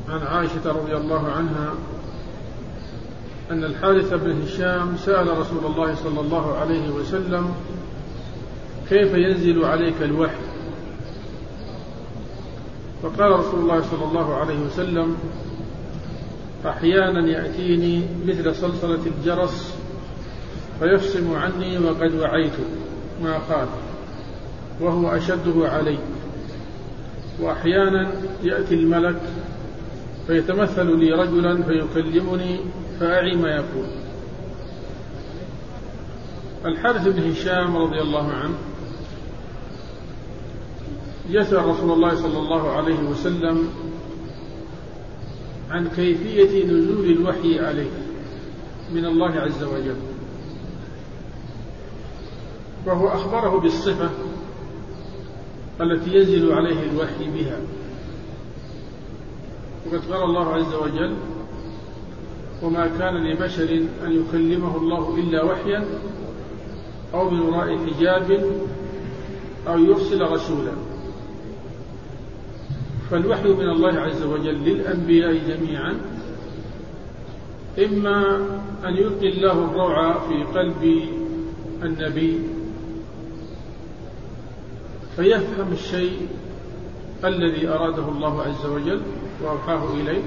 عن عائشة رضي الله عنها أن الحارث بن هشام سأل رسول الله صلى الله عليه وسلم: كيف ينزل عليك الوحي؟ فقال رسول الله صلى الله عليه وسلم: أحيانا يأتيني مثل صلصلة الجرس فيفصم عني وقد وعيت ما قال وهو أشده علي، وأحيانا يأتي الملك فيتمثل لي رجلا فيكلمني فأعي ما يقول. الحارث بن هشام رضي الله عنه يسأل رسول الله صلى الله عليه وسلم عن كيفية نزول الوحي عليه من الله عز وجل، وهو أخبره بالصفة التي ينزل عليه الوحي بها. وقد قال الله عز وجل: وما كان لبشر أن يكلمه الله إلا وحيا أو من وراء حجاب أو يرسل رسولا. فالوحي من الله عز وجل للأنبياء جميعا إما أن يلقي الله الروع في قلب النبي فيفهم الشيء الذي أراده الله عز وجل وأوحاه إليه،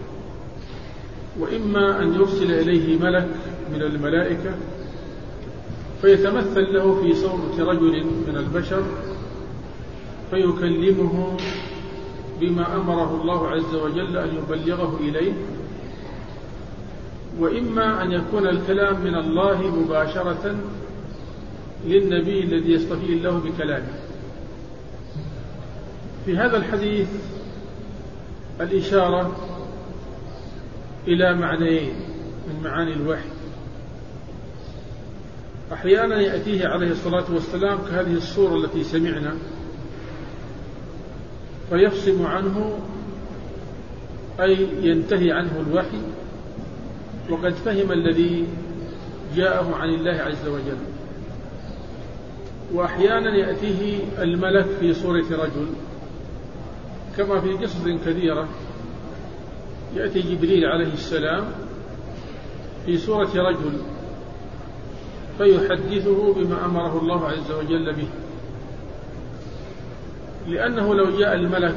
وإما أن يرسل إليه ملك من الملائكة فيتمثل له في صورة رجل من البشر فيكلمه بما أمره الله عز وجل أن يبلغه إليه، وإما أن يكون الكلام من الله مباشرة للنبي الذي يصطفيه الله بكلامه. في هذا الحديث الإشارة إلى معنيين من معاني الوحي. أحيانا يأتيه عليه الصلاة والسلام كهذه الصورة التي سمعنا فيفصم عنه، أي ينتهي عنه الوحي وقد فهم الذي جاءه عن الله عز وجل. وأحيانا يأتيه الملك في صورة رجل، كما في قصص كثيرة يأتي جبريل عليه السلام في صورة رجل فيحدثه بما أمره الله عز وجل به، لأنه لو جاء الملك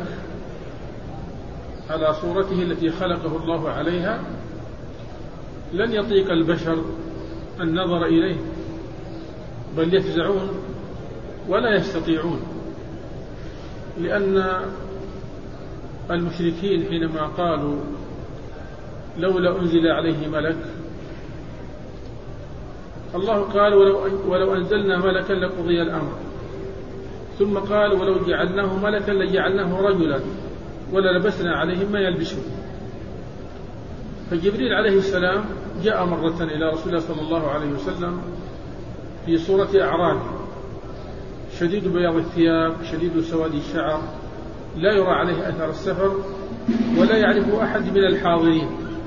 على صورته التي خلقه الله عليها لن يطيق البشر النظر إليه، بل يفزعون ولا يستطيعون، لأن المشركين حينما قالوا لولا أنزل عليه ملك، الله قال ولو أنزلنا ملكا لقضي الأمر، ثم قال ولو جعلناه ملكا لجعلناه رجلا وللبسنا عليهم ما يلبسون. فجبريل عليه السلام جاء مرة إلى رسول الله صلى الله عليه وسلم في صورة أعرابي شديد بياض الثياب شديد سواد الشعر، لا يرى عليه أثر السفر ولا يعرف أحد من الحاضرين.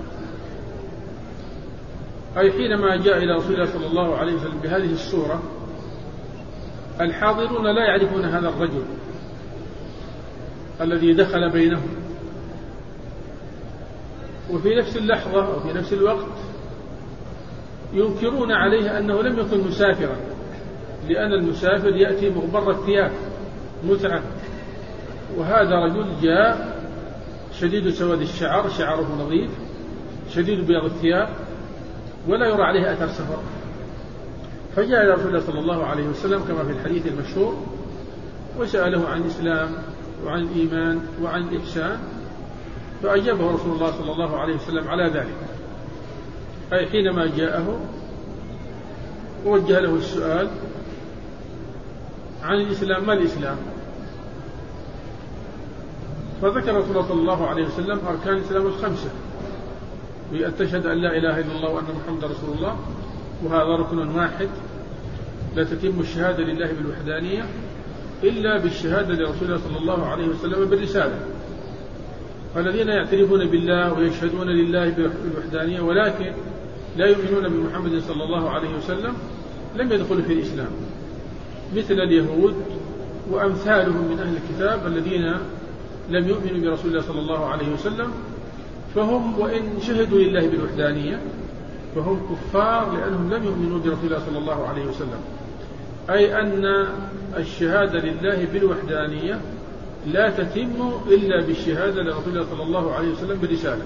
أي حينما جاء إلى رسول الله صلى الله عليه وسلم بهذه الصورة الحاضرون لا يعرفون هذا الرجل الذي دخل بينهم، وفي نفس اللحظة أو في نفس الوقت ينكرون عليه أنه لم يكن مسافرا، لأن المسافر يأتي مغبر الثياب متعة، وهذا رجل جاء شديد سواد الشعر، شعره نظيف شديد بياض الثياب ولا يرى عليه أثر سفر. فجاء إلى رسول الله صلى الله عليه وسلم كما في الحديث المشهور وسأله عن الإسلام وعن الإيمان وعن الإحسان، فأجابه رسول الله صلى الله عليه وسلم على ذلك. أي حينما جاءه ووجه له السؤال عن الإسلام: ما الإسلام؟ فذكر رسول الله صلى الله عليه وسلم أركان الإسلام الخمسة، بأن تشهد أن لا إله إلا الله وأن محمد رسول الله، وهذا ركن واحد لا تتم الشهادة لله بالوحدانية إلا بالشهادة لرسول الله صلى الله عليه وسلم بالرسالة. فالذين يعترفون بالله ويشهدون لله بالوحدانية ولكن لا يؤمنون بمحمد صلى الله عليه وسلم لم يدخلوا في الإسلام، مثل اليهود وأمثالهم من أهل الكتاب الذين لم يؤمنوا برسول الله صلى الله عليه وسلم فهم وإن شهدوا لله بالوحدانية فهم كفار لأنهم لم يؤمنوا برسول الله صلى الله عليه وسلم، أي أن الشهادة لله بالوحدانية لا تتم إلا بالشهادة لرسول الله صلى الله عليه وسلم بالرسالة.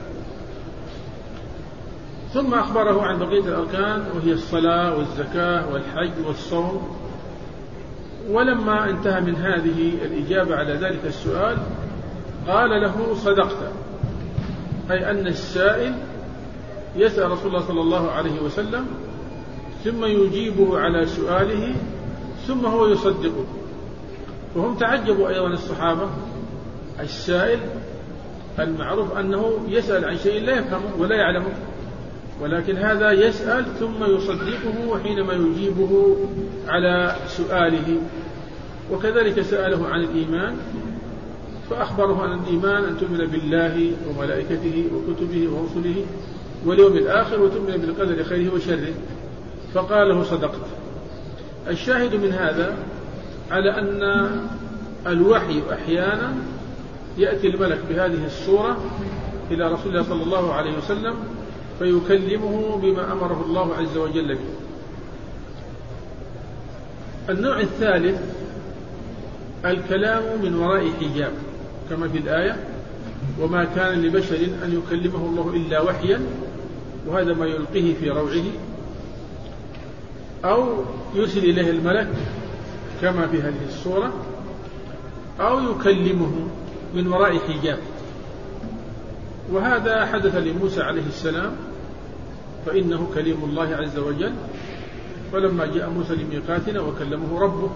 ثم أخبره عن بقية الأركان وهي الصلاة والزكاة والحج والصوم. ولما انتهى من هذه الإجابة على ذلك السؤال قال له: صدقت، أي أن السائل يسأل رسول الله صلى الله عليه وسلم ثم يجيبه على سؤاله ثم هو يصدقه. وهم تعجبوا أيضا الصحابة، السائل المعروف أنه يسأل عن شيء لا يفهمه ولا يعلمه، ولكن هذا يسأل ثم يصدقه حينما يجيبه على سؤاله. وكذلك سأله عن الإيمان فأخبره أن الإيمان أن تؤمن بالله وملائكته وكتبه ورسله واليوم الآخر وتؤمن بالقدر خيره وشره، فقال له: صدقت. الشاهد من هذا على أن الوحي أحيانا يأتي الملك بهذه الصورة إلى رسول الله صلى الله عليه وسلم فيكلمه بما أمره الله عز وجل به. النوع الثالث الكلام من وراء حجاب، كما في الآية: وما كان لبشر أن يكلمه الله إلا وحيا، وهذا ما يلقيه في روعه، أو يرسل إليه الملك كما في هذه الصورة، أو يكلمه من وراء حجاب. وهذا حدث لموسى عليه السلام فإنه كليم الله عز وجل، فلما جاء موسى لميقاتنا وكلمه ربه.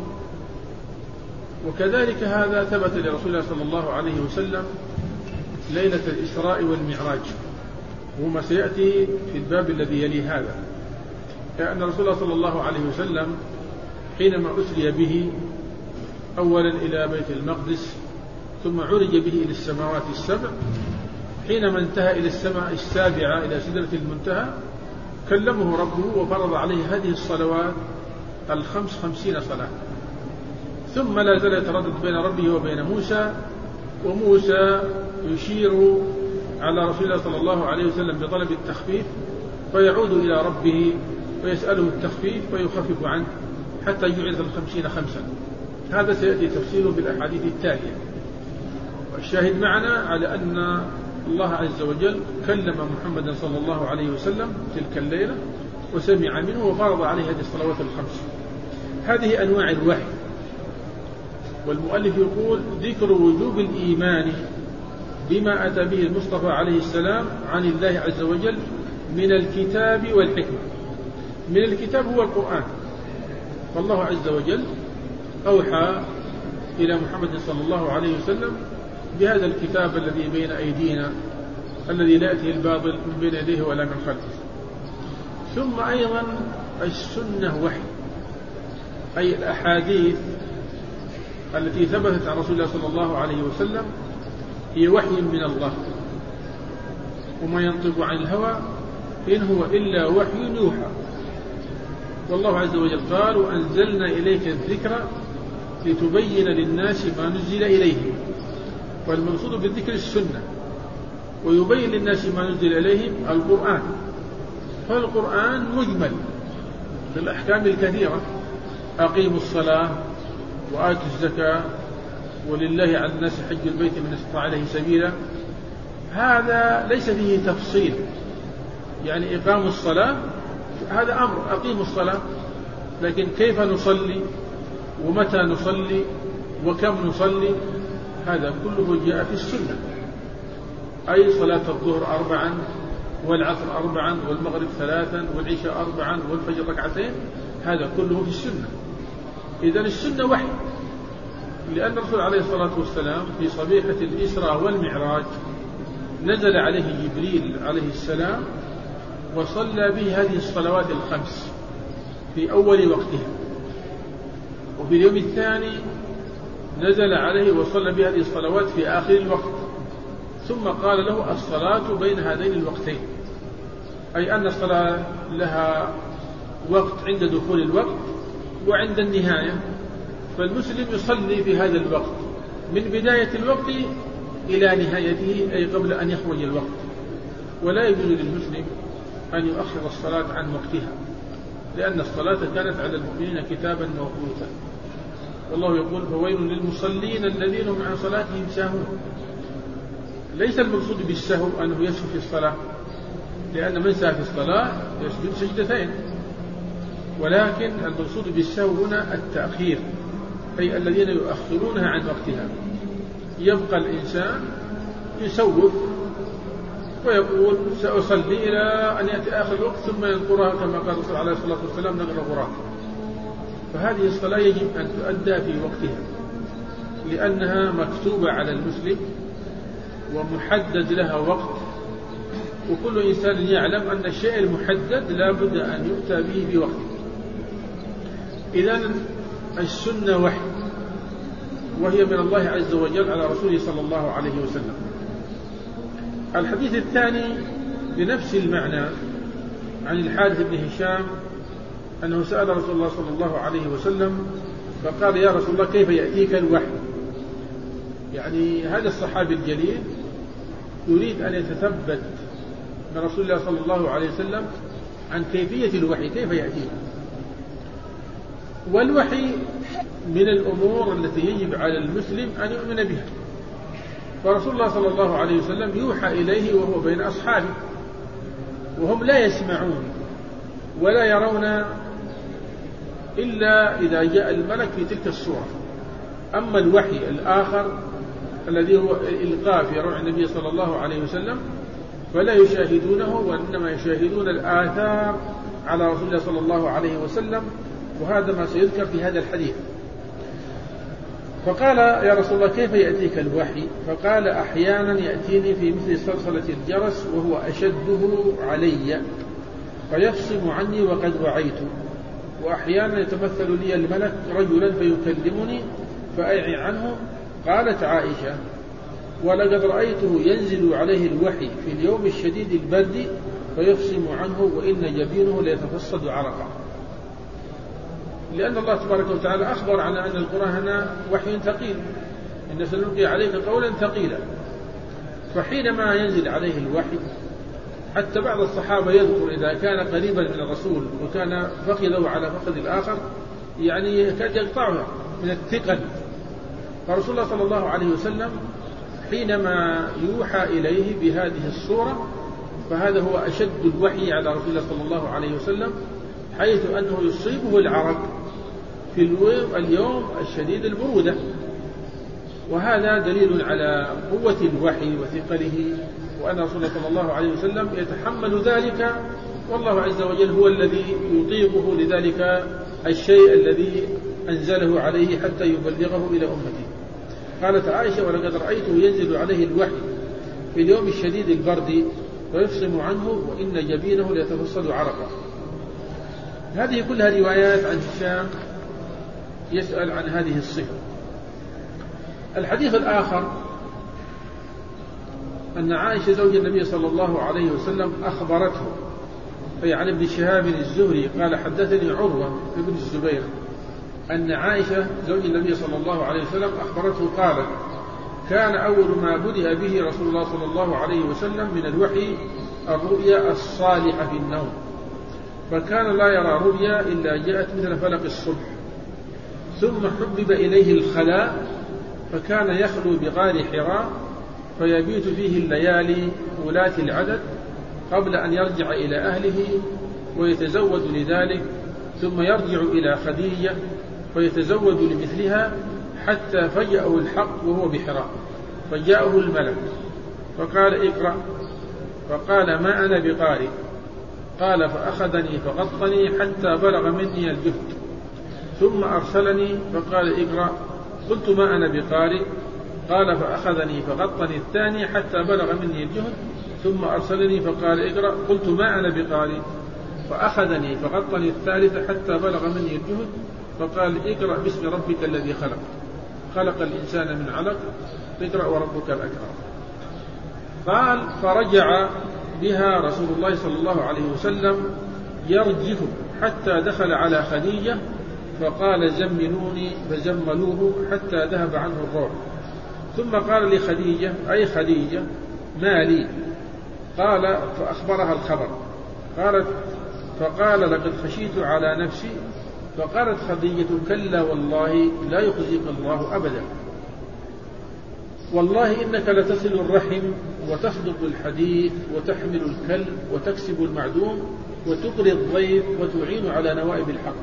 وكذلك هذا ثبت لرسول الله صلى الله عليه وسلم ليلة الإسراء والمعراج، وما سيأتي في الباب الذي يلي هذا، لأن رسول الله صلى الله عليه وسلم حينما أسري به أولا إلى بيت المقدس ثم عرج به إلى السماوات السبع، حينما انتهى إلى السماء السابعة إلى سدرة المنتهى كلمه ربه وفرض عليه هذه الصلوات 50 صلاة، ثم لا زال يتردد بين ربه وبين موسى، وموسى يشير على رسول الله صلى الله عليه وسلم بطلب التخفيف، فيعود إلى ربه ويسأله التخفيف فيخفف عنه حتى يجعل 50 خمسا. هذا سيأتي تفصيله بالأحاديث التالية. والشاهد معنا على أن الله عز وجل كلم محمدا صلى الله عليه وسلم تلك الليلة وسمع منه وفرض عليه هذه الصلوات 5. هذه أنواع الوحي. والمؤلف يقول: ذكر وجوب الإيمان بما أتى به المصطفى عليه السلام عن الله عز وجل من الكتاب والحكمة. من الكتاب هو القرآن، فالله عز وجل أوحى إلى محمد صلى الله عليه وسلم بهذا الكتاب الذي بين أيدينا الذي لا يأتيه الباطل من بين يديه ولا من خلفه. ثم أيضا السنة وحي، أي الأحاديث التي ثبتت عن رسول الله صلى الله عليه وسلم هي وحي من الله، وما ينطق عن الهوى إن هو إلا وحي يوحى. والله عز وجل قال: وأنزلنا إليك الذكر لتبين للناس ما نزل إليهم. والمقصود بالذكر السنة، ويبين للناس ما نزل إليهم القرآن. فالقرآن مجمل للأحكام الكثيرة: أقيموا الصلاة وآتوا الزكاة ولله على الناس حج البيت من استطاع إليه سبيلا. هذا ليس فيه تفصيل، يعني إقام الصلاة هذا أمر، أقيموا الصلاة، لكن كيف نصلي ومتى نصلي وكم نصلي هذا كله جاء في السنة. أي صلاة الظهر 4 والعصر 4 والمغرب 3 والعشاء 4 والفجر 2، هذا كله في السنة. إذن السنة وحي، لأن الرسول عليه الصلاة والسلام في صبيحة الإسراء والمعراج نزل عليه جبريل عليه السلام وصلى به هذه الصلوات 5 في أول وقتها، وفي اليوم الثاني نزل عليه وصلى بهذه الصلوات في آخر الوقت، ثم قال له: الصلاة بين هذين الوقتين، أي أن الصلاة لها وقت عند دخول الوقت وعند النهاية، فالمسلم يصلي في هذا الوقت من بداية الوقت إلى نهايته، أي قبل أن يخرج الوقت. ولا يجوز للمسلم أن يؤخر الصلاة عن وقتها، لأن الصلاة كانت على المؤمنين كتابا موقوتا، والله يقول فويل للمصلين الذين هم عن صلاتهم ساهون. ليس المقصود بالسهو أنه يسهو في الصلاة، لأن من سهى في الصلاة يسجد سجدتين، ولكن المقصود بالسهو هنا التأخير، أي الذين يؤخرونها عن وقتها. يبقى الإنسان يسوف ويقول سأصلي إلى أن يأتي آخر الوقت ثم ينقرها كما قال الرسول عليه الصلاة والسلام نقر غراب. فهذه الصلاة يجب أن تؤدى في وقتها، لأنها مكتوبة على المسلم ومحدد لها وقت، وكل إنسان يعلم أن الشيء المحدد لا بد أن يؤتى به بوقته. إذن السنة وحي، وهي من الله عز وجل على رسوله صلى الله عليه وسلم. الحديث الثاني بنفس المعنى عن الحارث بن هشام أنه سأل رسول الله صلى الله عليه وسلم فقال يا رسول الله كيف يأتيك الوحي؟ يعني هذا الصحابي الجليل يريد أن يتثبت من رسول الله صلى الله عليه وسلم عن كيفية الوحي، كيف يأتيه. والوحي من الأمور التي يجب على المسلم أن يؤمن بها، فرسول الله صلى الله عليه وسلم يوحى إليه وهو بين أصحابه، وهم لا يسمعون ولا يرون إلا إذا جاء الملك في تلك الصورة. أما الوحي الآخر الذي هو إلقاء في روع النبي صلى الله عليه وسلم فلا يشاهدونه، وإنما يشاهدون الآثار على رسول الله صلى الله عليه وسلم، وهذا ما سيذكر في هذا الحديث. فقال يا رسول الله كيف يأتيك الوحي؟ فقال أحيانا يأتيني في مثل صلصلة الجرس وهو أشده علي فيفصم عني وقد وعيت، وأحيانا يتمثل لي الملك رجلا فيكلمني فأعي عنه. قالت عائشة ولقد رأيته ينزل عليه الوحي في اليوم الشديد البرد فيفصم عنه وإن جبينه ليتفصد عرقا، لأن الله تبارك وتعالى أخبر عن أن القرآن وحي ثقيل، إن سنلقي عليك قولا ثقيلا. فحينما ينزل عليه الوحي حتى بعض الصحابة يذكر إذا كان قريبا من الرسول وكان فخذه على فخذ الآخر يعني يكاد يقطعها من الثقل. فرسول الله صلى الله عليه وسلم حينما يوحى إليه بهذه الصورة فهذا هو أشد الوحي على رسول الله صلى الله عليه وسلم، حيث أنه يصيبه العرق في اليوم الشديد البرودة، وهذا دليل على قوة الوحي وثقله، وأن رسول الله صلى الله عليه وسلم يتحمل ذلك، والله عز وجل هو الذي يطيقه لذلك الشيء الذي أنزله عليه حتى يبلغه إلى أمته. قالت عائشة ولقد رأيته ينزل عليه الوحي في اليوم الشديد البرد ويفصم عنه وإن جبينه ليتفصل عرقا. هذه كلها روايات عن هشام يسأل عن هذه الصفة. الحديث الآخر أن عائشة زوج النبي صلى الله عليه وسلم أخبرته، أي عن ابن شهاب الزهري قال حدثني عروة ابن الزبير أن عائشة زوج النبي صلى الله عليه وسلم أخبرته قالت كان أول ما بدأ به رسول الله صلى الله عليه وسلم من الوحي الرؤيا الصالحة في النوم، فكان لا يرى رؤيا إلا جاءت مثل فلق الصبح، ثم حبب إليه الخلاء فكان يخلو بغار حراء فيبيت فيه الليالي ولاة العدد قبل أن يرجع إلى أهله ويتزود لذلك، ثم يرجع إلى خديجة فيتزود لمثلها حتى فجأه الحق وهو بحراء، فجاءه الملك فقال اقرأ، فقال ما أنا بقارئ، قال فأخذني فغطني حتى بلغ مني الجهد، ثم أرسلني فقال اقرأ، قلت ما أنا بقارئ، قال فأخذني فغطني الثاني حتى بلغ مني الجهد، ثم أرسلني فقال اقرأ، قلت ما أنا بقارئ، فأخذني فغطني الثالث حتى بلغ مني الجهد، فقال اقرأ باسم ربك الذي خلق، خلق الإنسان من علق، اقرأ وربك الأكرم. قال فرجع بها رسول الله صلى الله عليه وسلم يرجف حتى دخل على خديجة فقال زملوني، فزملوه حتى ذهب عنه الروع، ثم قال لخديجة أي خديجة ما لي، قال فأخبرها الخبر. قالت فقال لقد خشيت على نفسي. فقالت خديجة كلا والله لا يخزيك الله أبدا، والله إنك لتصل الرحم وتصدق الحديث وتحمل الكلب وتكسب المعدوم وتقري الضيف وتعين على نوائب الحق.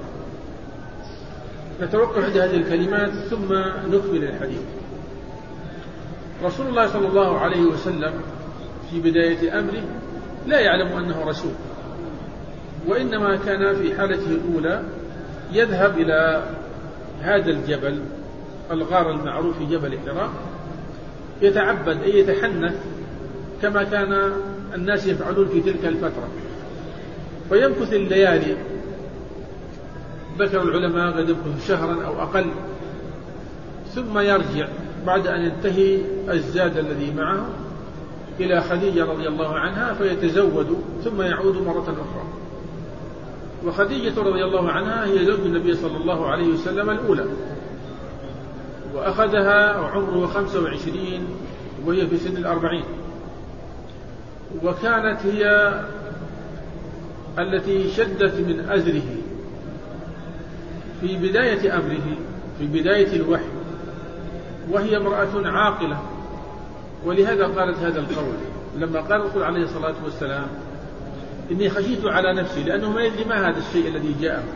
نتوقف عند هذه الكلمات ثم نكمل الحديث. رسول الله صلى الله عليه وسلم في بداية أمره لا يعلم أنه رسول، وإنما كان في حالته الأولى يذهب إلى هذا الجبل الغار المعروف جبل حراء يتعبد أي يتحنث كما كان الناس يفعلون في تلك الفترة، فيمكث الليالي. ذكر العلماء قد يمكث شهرا أو أقل، ثم يرجع بعد أن ينتهي الزاد الذي معه إلى خديجة رضي الله عنها فيتزود ثم يعود مرة أخرى. وخديجة رضي الله عنها هي زوج النبي صلى الله عليه وسلم الأولى، وأخذها عمره 25 وهي في سن 40، وكانت هي التي شدت من أزره في بداية أمره في بداية الوحي، وهي امرأة عاقلة. ولهذا قالت هذا القول لما قال الرسول عليه الصلاة والسلام إني خشيت على نفسي، لأنه ما يدري ما هذا الشيء الذي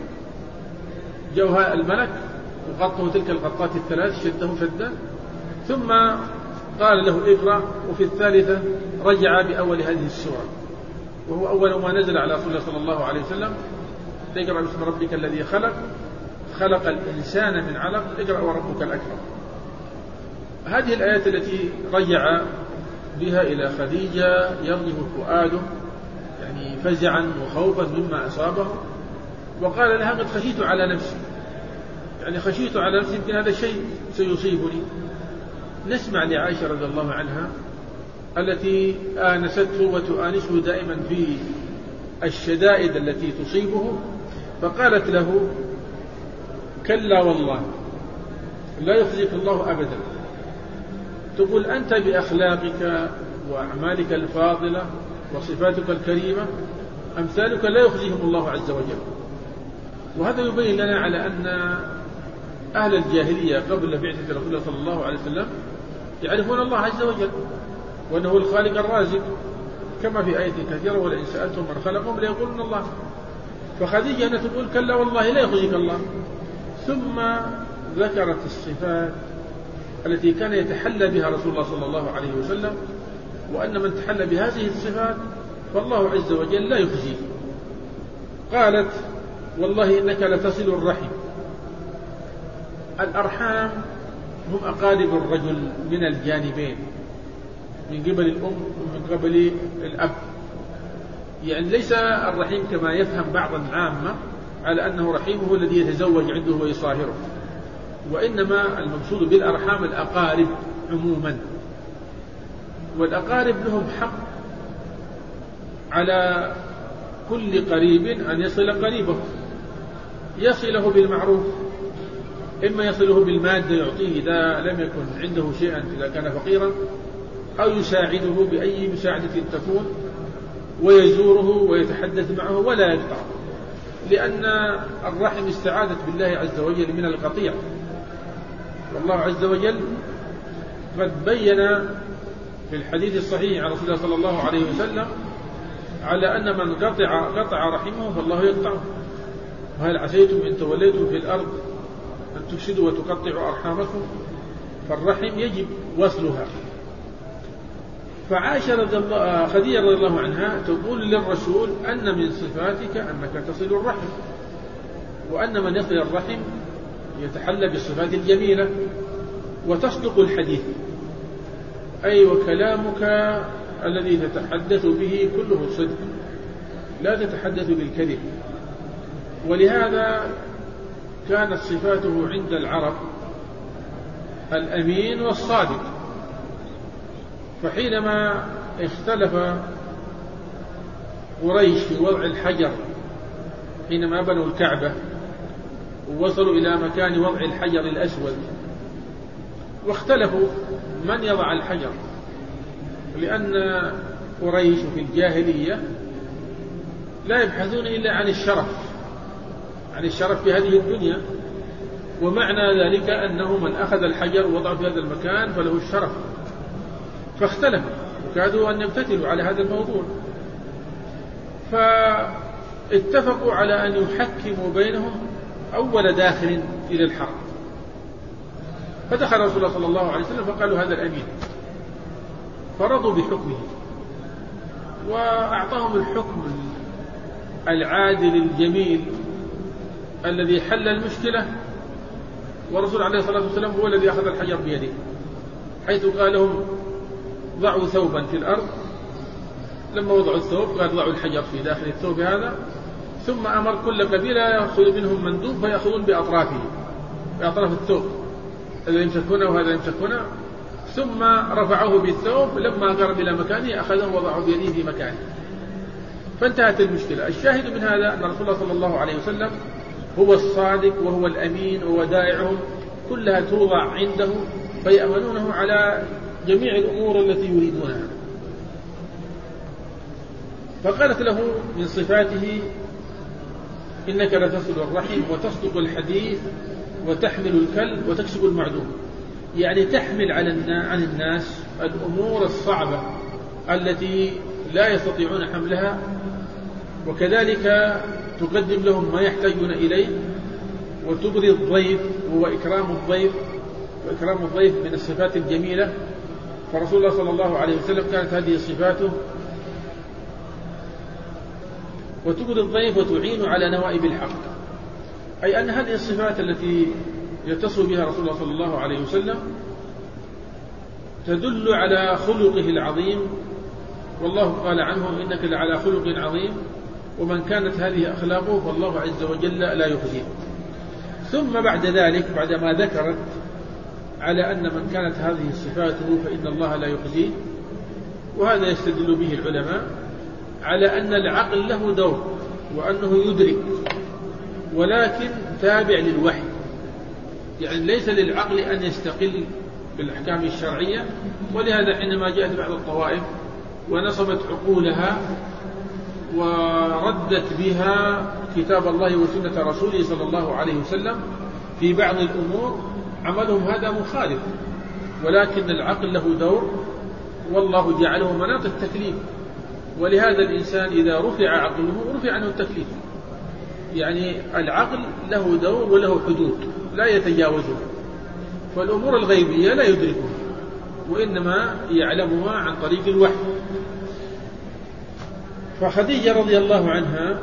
جاءه الملك وغطه تلك الغطات الثلاث شده شدا، ثم قال له اقرأ، وفي الثالثة رجع بأول هذه السورة، وهو أول ما نزل على رسول الله صلى الله عليه وسلم: اقرأ باسم ربك الذي خلق الإنسان من علق، اقرأ وربك الأكرم. هذه الآيات التي رجع بها إلى خديجة يرجف فؤاده يعني فزعا وخوفا مما أصابه، وقال لها قد خشيت على نفسي، يعني خشيت على نفسي يمكن هذا الشيء سيصيبني. نسمع لعائشة رضي الله عنها التي آنسته وتؤانسه دائما في الشدائد التي تصيبه، فقالت له: كلا والله لا يخزيك الله أبدا. تقول أنت بأخلاقك وأعمالك الفاضلة وصفاتك الكريمة أمثالك لا يخزيهم الله عز وجل. وهذا يبين لنا على أن أهل الجاهلية قبل بعثة رسول الله صلى الله عليه وسلم يعرفون الله عز وجل وأنه الخالق الرازق، كما في آية كثيرة: ولئن سألتم من خلقهم ليقولون الله. فخديجة أنها تقول: كلا والله لا يخزيك الله. ثم ذكرت الصفات التي كان يتحلى بها رسول الله صلى الله عليه وسلم، وأن من تحلى بهذه الصفات فالله عز وجل لا يخزيه. قالت: والله إنك لتصل الرحم. الأرحام هم أقارب الرجل من الجانبين، من قبل الأم ومن قبل الأب. يعني ليس الرحيم كما يفهم بعض العامة على أنه رحيمه الذي يتزوج عنده ويصاهره، وإنما المقصود بالأرحام الأقارب عموما. والأقارب لهم حق على كل قريب أن يصل قريبه، يصله بالمعروف، إما يصله بالمادة يعطيه إذا لم يكن عنده شيئا إذا كان فقيرا، أو يساعده بأي مساعدة تكون، ويزوره ويتحدث معه ولا يقطع، لأن الرحم استعاذت بالله عز وجل من القطيع. والله عز وجل قد بين في الحديث الصحيح عن رسول الله صلى الله عليه وسلم على أن من قطع رحمه فالله يقطعه. وهل عسيتم إن توليتم في الأرض أن تفسدوا وتقطعوا أرحامكم؟ فالرحم يجب وصلها. خديجة رضي الله عنها تقول للرسول أن من صفاتك أنك تصل الرحم، وأن من يصل الرحم يتحلى بالصفات الجميلة وتصدق الحديث، أي وكلامك الذي تتحدث به كله صدق، لا تتحدث بالكذب. ولهذا كانت صفاته عند العرب الأمين والصادق. فحينما اختلف قريش في وضع الحجر حينما بنوا الكعبة ووصلوا إلى مكان وضع الحجر الأسود، واختلفوا من يضع الحجر، لأن قريش في الجاهلية لا يبحثون إلا عن الشرف في هذه الدنيا، ومعنى ذلك أنه من أخذ الحجر ووضعه في هذا المكان فله الشرف، فاختلفوا وكادوا أن يمتثلوا على هذا الموضوع، فاتفقوا على أن يحكموا بينهم أول داخل إلى الحرب. فدخل رسول الله صلى الله عليه وسلم فقالوا هذا الأمين، فرضوا بحكمه وأعطاهم الحكم العادل الجميل الذي حل المشكلة. ورسول عليه الصلاة والسلام هو الذي أخذ الحجر بيده، حيث قال لهم ضعوا ثوبا في الأرض، لما وضعوا الثوب قال ضعوا الحجر في داخل الثوب هذا، ثم أمر كل قبيلة يأخذ منهم مندوب فيأخذون بأطرافه، بأطراف الثوب، هذا يمسكونه وهذا يمسكونه، ثم رفعوه بالثوب، لما قرب إلى مكانه أخذه وضعه بيده في مكانه، فانتهت المشكلة. الشاهد من هذا أن رسول الله صلى الله عليه وسلم هو الصادق وهو الأمين، وودائعهم كلها توضع عنده فيأمنونه على جميع الأمور التي يريدونها. فقالت له من صفاته إنك لتصل الرحم وتصدق الحديث وتحمل الكلب وتكسب المعدوم، يعني تحمل عن الناس الأمور الصعبة التي لا يستطيعون حملها، وكذلك تقدم لهم ما يحتاجون إليه، وتبري الضيف وهو إكرام الضيف، وإكرام الضيف من الصفات الجميلة. فرسول الله صلى الله عليه وسلم كانت هذه صفاته، وتبري الضيف وتعين على نوائب الحق، أي أن هذه الصفات التي يتصل بها رسول الله صلى الله عليه وسلم تدل على خلقه العظيم، والله قال عنه إنك لعلى خلق عظيم، ومن كانت هذه أخلاقه فالله عز وجل لا يخزيه. ثم بعد ذلك بعدما ذكرت على أن من كانت هذه صفاته فإن الله لا يخزيه، وهذا يستدل به العلماء على أن العقل له دور، وأنه يدرك ولكن تابع للوحي، يعني ليس للعقل أن يستقل بالأحكام الشرعية. ولهذا حينما جاءت بعض الطوائف ونصبت عقولها وردت بها كتاب الله وسنة رسوله صلى الله عليه وسلم في بعض الأمور، عملهم هذا مخالف، ولكن العقل له دور، والله جعله مناط التكليف. ولهذا الإنسان إذا رفع عقله رفع عنه التكليف، يعني العقل له دور وله حدود لا يتجاوزها، فالأمور الغيبية لا يدركها وإنما يعلمها عن طريق الوحي. فخديجة رضي الله عنها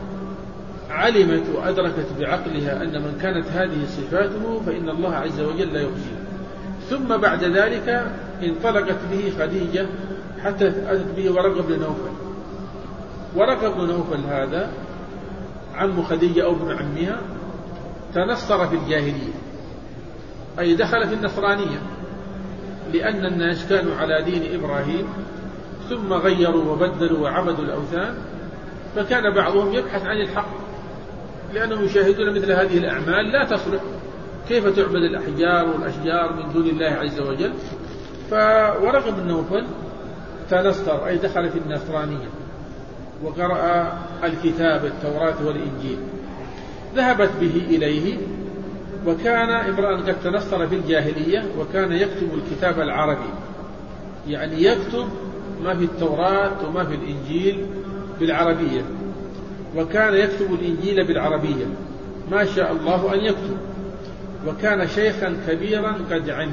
علمت وأدركت بعقلها أن من كانت هذه صفاته فإن الله عز وجل لا يخزيه. ثم بعد ذلك انطلقت به خديجة حتى أتت به ورقة بن نوفل. ورقة بن نوفل هذا عم خديجة أو ابن عمها، تنصر في الجاهلية، أي دخل في النصرانية، لأن الناس كانوا على دين إبراهيم ثم غيروا وبدلوا وعبدوا الأوثان، فكان بعضهم يبحث عن الحق لأنهم يشاهدون مثل هذه الأعمال لا تصلح، كيف تعبد الأحجار والأشجار من دون الله عز وجل. فورقة بن نوفل تنصر أي دخل في النصرانية وقرأ الكتاب التوراة والإنجيل، ذهبت به إليه، وكان امرأ قد تنصر في الجاهلية وكان يكتب الكتاب العربي، يعني يكتب ما في التوراة وما في الإنجيل بالعربية، وكان يكتب الإنجيل بالعربية ما شاء الله أن يكتب. وكان شيخا كبيرا قد عمي،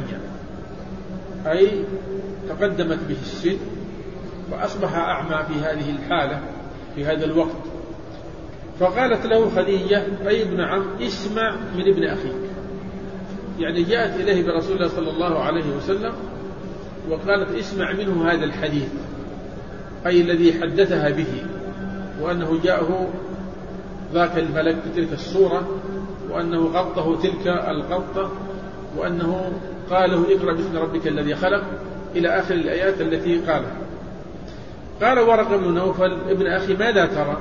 أي تقدمت به السن وأصبح أعمى في هذه الحالة في هذا الوقت. فقالت له خديجة أي ابن عم اسمع من ابن أخيك، يعني جاءت إليه برسول الله صلى الله عليه وسلم وقالت اسمع منه هذا الحديث، أي الذي حدثها به، وأنه جاءه ذاك الملك بتلك الصورة، وأنه غطه تلك الغطة، وأنه قاله اقرأ باسم ربك الذي خلق إلى آخر الآيات التي قالها. قال ورقة بن نوفل ابن أخي ماذا ترى؟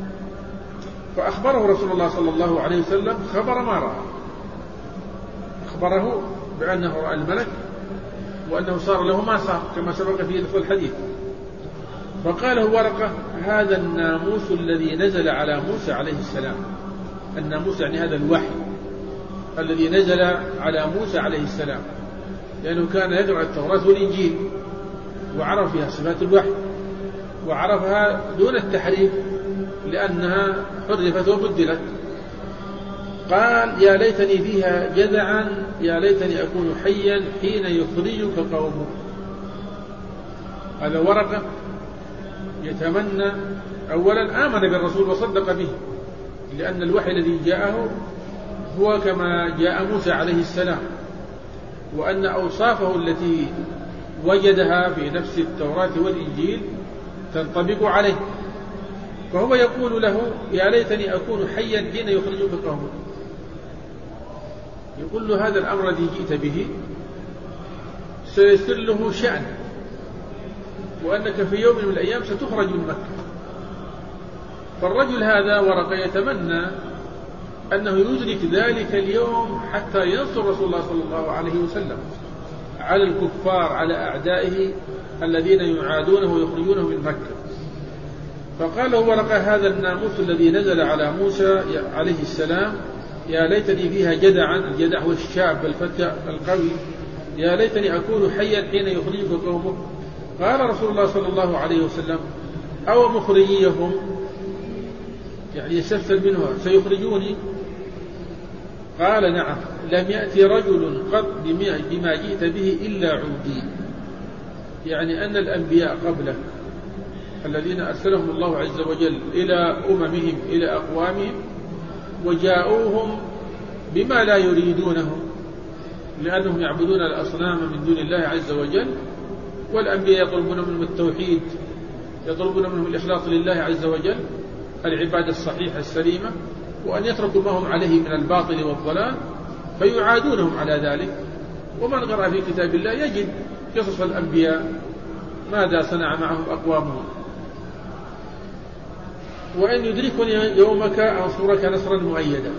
فأخبره رسول الله صلى الله عليه وسلم خبر ما رأى، أخبره بأنه رأى الملك وأنه صار له ما صار كما سبق في الحديث. فقال ورقة: هذا الناموس الذي نزل على موسى عليه السلام. الناموس يعني هذا الوحي الذي نزل على موسى عليه السلام، لأنه كان يقرأ التوراة والإنجيل وعرف فيها صفات الوحي وعرفها دون التحريف لأنها حرفت وبدلت. قال: يا ليتني فيها جذعا، يا ليتني أكون حيا حين يخرجك قومك. هذا ورقة يتمنى أولا آمن بالرسول وصدق به، لأن الوحي الذي جاءه هو كما جاء موسى عليه السلام، وأن أوصافه التي وجدها في نفس التوراة والإنجيل تنطبق عليه. فهو يقول له: يا ليتني أكون حيا حين يخرجك قومك. يقول له: هذا الأمر الذي جئت به سيصير له شأن، وأنك في يوم من الأيام ستخرج من مكة. فالرجل هذا ورقة يتمنى أنه يدرك ذلك اليوم حتى ينصر رسول الله صلى الله عليه وسلم على الكفار، على أعدائه الذين يعادونه ويخرجونه من مكة. فقال ورقة: هذا الناموس الذي نزل على موسى عليه السلام، يا ليتني فيها جدعا، الجدع هو الشاب الفتى القوي، يا ليتني أكون حيا حين يخرجك قومك. قال رسول الله صلى الله عليه وسلم: أو مخرجيهم، يعني يستفسر منه سيخرجوني؟ قال: نعم، لم يأتي رجل قط بما جئت به إلا عودي. يعني أن الأنبياء قبلك الذين أرسلهم الله عز وجل إلى أممهم إلى أقوامهم وجاءوهم بما لا يريدونه، لأنهم يعبدون الأصنام من دون الله عز وجل، والأنبياء يطلبون منهم التوحيد، يطلبون منهم الإخلاص لله عز وجل، العبادة الصحيحة السليمة، وأن يتركوا ما هم عليه من الباطل والضلال، فيعادونهم على ذلك. ومن قرأ في كتاب الله يجد قصص الأنبياء ماذا صنع معهم أقوامهم. وإن يدركني يومك أنصرك نصرا مؤيدا.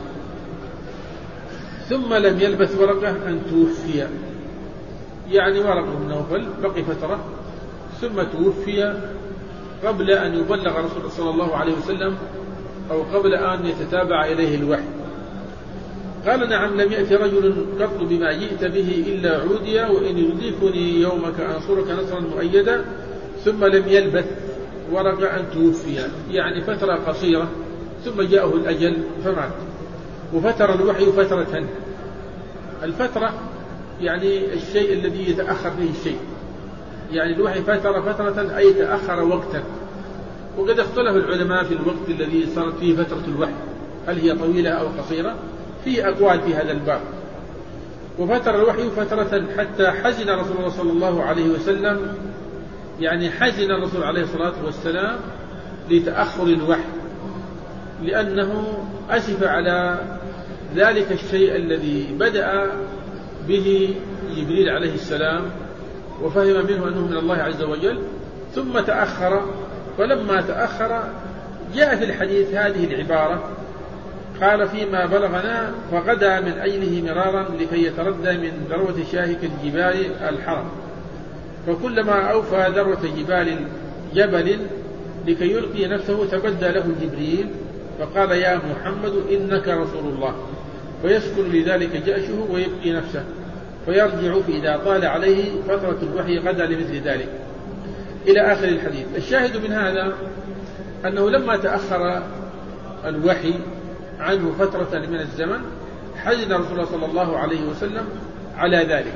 ثم لم يلبث ورقة أن توفي، يعني ورقة بن نوفل بقي فترة ثم توفي قبل أن يبلغ رسول صلى الله عليه وسلم، أو قبل أن يتتابع إليه الوحي. قال: نعم، لم يأتي رجل قط بما جئت به إلا عودي، وإن يدركني يومك أنصرك نصرا مؤيدا. ثم لم يلبث ورقة أن توفي، يعني فترة قصيرة، ثم جاءه الأجل فمات. وفتر الوحي فترة، الفترة يعني الشيء الذي يتأخر به الشيء، يعني الوحي فترة أي تأخر وقتا. وقد اختلف العلماء في الوقت الذي صارت فيه فترة الوحي، هل هي طويلة أو قصيرة؟ في أقوال في هذا الباب. وفتر الوحي فترة حتى حزن رسول الله صلى الله عليه وسلم، يعني حزن الرسول عليه الصلاة والسلام لتأخر الوحي، لأنه أسف على ذلك الشيء الذي بدأ به جبريل عليه السلام وفهم منه أنه من الله عز وجل، ثم تأخر. فلما تأخر جاء في الحديث هذه العبارة: قال: فيما بلغنا فغدا من أجله مرارا لكي يتردى من ذروة شاهك الجبال الحرم، فكلما أوفى ذروة جبل لكي يلقي نفسه تبدى له جبريل فقال: يا محمد إنك رسول الله، فيسكن لذلك جأشه ويبقي نفسه، فيرجع إذا طال عليه فترة الوحي غدا لمثل ذلك، إلى آخر الحديث. الشاهد من هذا أنه لما تأخر الوحي عنه فترة من الزمن حزن رسول الله صلى الله عليه وسلم على ذلك.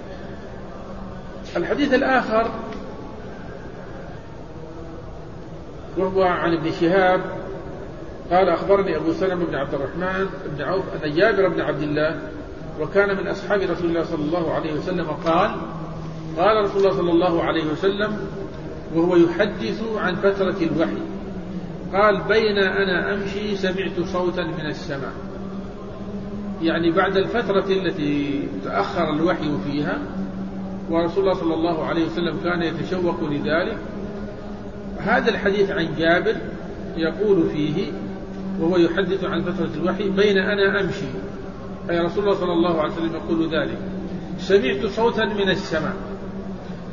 الحديث الآخر وهو عن ابن شهاب قال: أخبرني أبو سلمة بن عبد الرحمن بن عوف أن جابر بن عبد الله وكان من أصحاب رسول الله صلى الله عليه وسلم قال: قال رسول الله صلى الله عليه وسلم وهو يحدث عن فترة الوحي، قال: بين أنا أمشي سمعت صوتا من السماء، يعني بعد الفترة التي تأخر الوحي فيها، ورسول الله صلى الله عليه وسلم كان يتشوق لذلك. هذا الحديث عن جابر يقول فيه وهو يحدث عن فترة الوحي: بين أنا أمشي، أي رسول الله صلى الله عليه وسلم يقول ذلك، سمعت صوتا من السماء،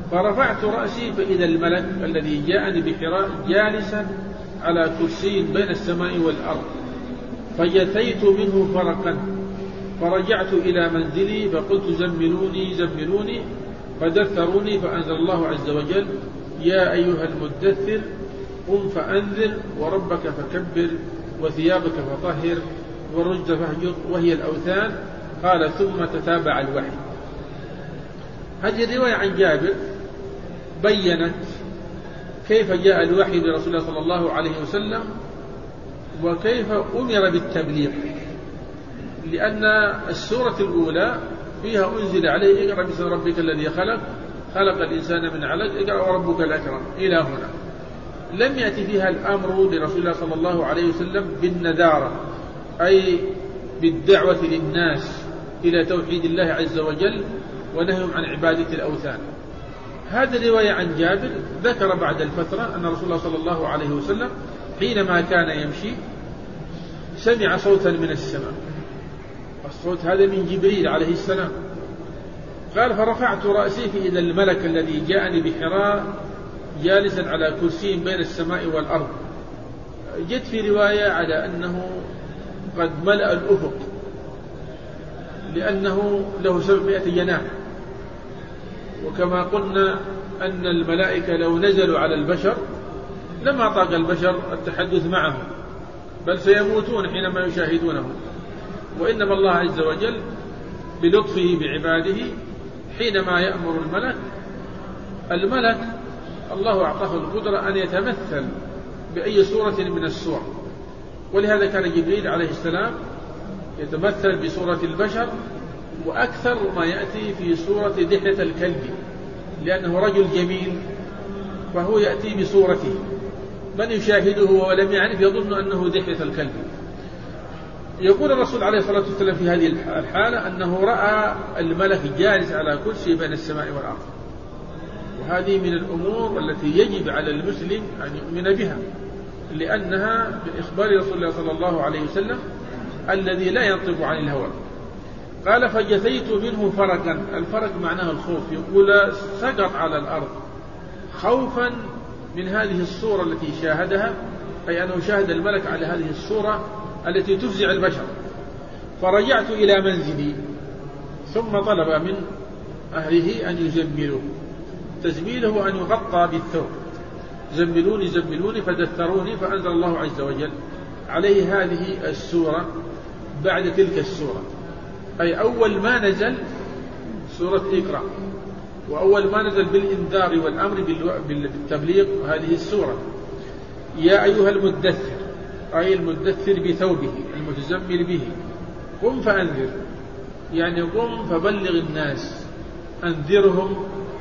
فرفعت رأسي فإذا الملك الذي جاءني بحراء جالسا على كرسي بين السماء والأرض، فجثيت منه فرقا، فرجعت إلى منزلي فقلت زملوني زملوني، فدثروني، فأنزل الله عز وجل: يا أيها المدثر قم فأنذر وربك فكبر وثيابك فطهر والرجز فاهجر، وهي الأوثان. قال: ثم تتابع الوحي. هذه الرواية عن جابر بيّنت كيف جاء الوحي لرسول الله صلى الله عليه وسلم وكيف أمر بالتبليغ، لأن السورة الأولى فيها أنزل عليه: اقرأ باسم ربك الذي خلق، خلق الإنسان من علق، اقرأ وربك الأكرم، إلى هنا. لم يأتي فيها الأمر لرسول الله صلى الله عليه وسلم بالندارة، أي بالدعوة للناس إلى توحيد الله عز وجل ونهيهم عن عبادة الأوثان. هذه الرواية عن جابر ذكر بعد الفترة أن رسول الله صلى الله عليه وسلم حينما كان يمشي سمع صوتا من السماء، الصوت هذا من جبريل عليه السلام. قال: فرفعت رأسي فإذا الملك الذي جاءني بحراء جالسا على كرسي بين السماء والأرض. جت في رواية على أنه قد ملأ الأفق، لأنه له 700 جناح، وكما قلنا أن الملائكة لو نزلوا على البشر لما طاق البشر التحدث معهم، بل سيموتون حينما يشاهدونه. وإنما الله عز وجل بلطفه بعباده حينما يأمر الملك الله أعطاه القدرة أن يتمثل بأي صورة من الصور، ولهذا كان جبريل عليه السلام يتمثل بصورة البشر، وأكثر ما يأتي في صورة دحية الكلب، لأنه رجل جميل فهو يأتي بصورته، من يشاهده ولم يعرف يظن أنه دحية الكلب. يقول الرسول عليه الصلاة والسلام في هذه الحالة أنه رأى الملك جالس على كرسي بين السماء والأرض، وهذه من الأمور التي يجب على المسلم أن يؤمن بها، لأنها من إخبار رسول الله صلى الله عليه وسلم الذي لا ينطق عن الهوى. قال: فجثيت منه فرقا. الفرق معناه الخوف، يقول سقط على الأرض خوفا من هذه الصورة التي شاهدها، أي أنه شاهد الملك على هذه الصورة التي تفزع البشر. فرجعت إلى منزلي، ثم طلب من أهله أن يزملوه. تزميله أن يغطى بالثوب، زملوني زملوني، فدثروني، فأنزل الله عز وجل عليه هذه السورة بعد تلك السورة، أي أول ما نزل سورة اقرأ، وأول ما نزل بالإنذار والأمر بالتبليغ هذه السورة. يا أيها المدثر، أي المدثر بثوبه المتزمل به، قم فأنذر، يعني قم فبلغ الناس، أنذرهم.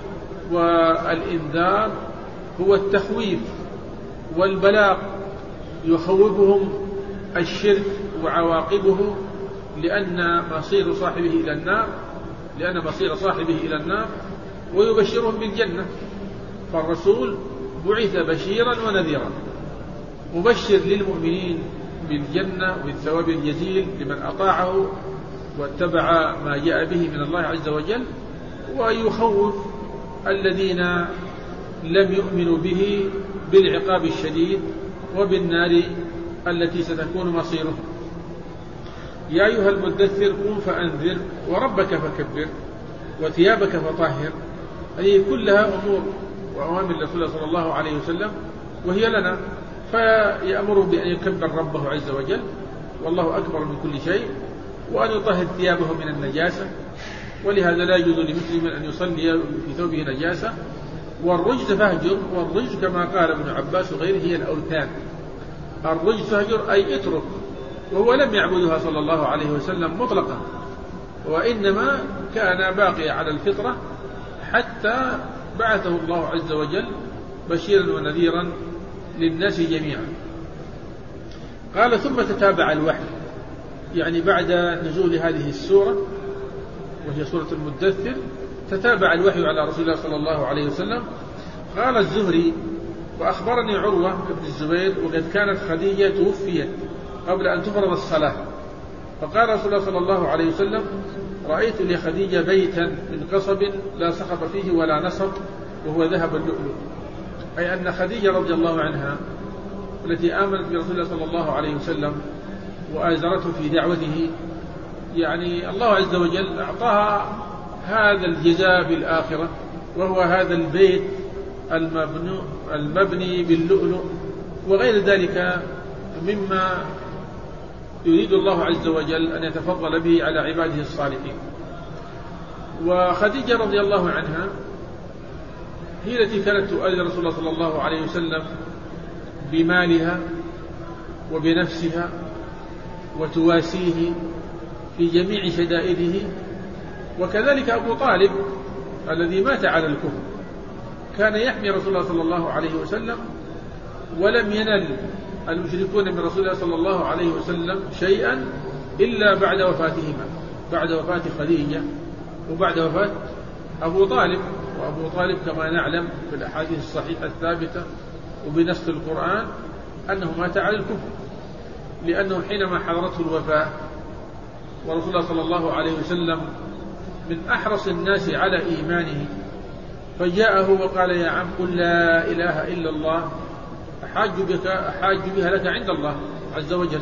والإنذار هو التخويف والبلاغ، يخوفهم الشرك وعواقبه، لأن مصير صاحبه إلى النار، ويبشرهم بالجنة. فالرسول بعث بشيرا ونذيرا، مبشر للمؤمنين بالجنة والثواب الجزيل لمن أطاعه واتبع ما جاء به من الله عز وجل، ويخوف الذين لم يؤمنوا به بالعقاب الشديد وبالنار التي ستكون مصيرهم. يا أيها المدثر قم فأنذر وربك فكبر وثيابك فطهر. هذه كلها أمور وأوامر رسول صلى الله عليه وسلم وهي لنا، فيأمر بأن يكبر ربه عز وجل، والله أكبر من كل شيء، وأن يطهر ثيابه من النجاسة، ولهذا لا يجوز لمسلم أن يصلي في ثوبه نجاسة. والرجز فاهجر، والرجز كما قال ابن عباس وغيره هي الأوثان. الرجز فاهجر أي اترك، وهو لم يعبدها صلى الله عليه وسلم مطلقا، وإنما كان باقي على الفطرة حتى بعثه الله عز وجل بشيرا ونذيرا للناس جميعا. قال: ثم تتابع الوحي، يعني بعد نزول هذه السورة وهي سورة المدثر تتابع الوحي على رسول الله صلى الله عليه وسلم. قال الزهري: وأخبرني عروة بن الزبير وقد كانت خديجة توفيت قبل أن تفرض الصلاة، فقال رسول الله صلى الله عليه وسلم: رأيت لخديجة بيتا من قصب لا صخب فيه ولا نصب، وهو ذهب اللؤلؤ، أي أن خديجة رضي الله عنها التي آمنت برسول الله صلى الله عليه وسلم وآزرته في دعوته، يعني الله عز وجل أعطاها هذا الجزاء في الآخرة، وهو هذا البيت المبني باللؤلؤ وغير ذلك مما يريد الله عز وجل أن يتفضل به على عباده الصالحين. وخديجة رضي الله عنها هي التي كانت تؤذي رسول الله صلى الله عليه وسلم بمالها وبنفسها وتواسيه في جميع شدائده. وكذلك أبو طالب الذي مات على الكفر كان يحمي رسول الله صلى الله عليه وسلم، ولم ينل المشركون من رسول الله صلى الله عليه وسلم شيئا إلا بعد وفاتهما، بعد وفاة خديجة وبعد وفاة أبو طالب. وأبو طالب كما نعلم في الأحاديث الصحيحة الثابتة وبنص القرآن أنه مات على الكفر، لأنه حينما حضرته الوفاة ورسول الله صلى الله عليه وسلم من أحرص الناس على إيمانه، فجاءه وقال يا عم قل لا إله إلا الله أحاج بها لك عند الله عز وجل.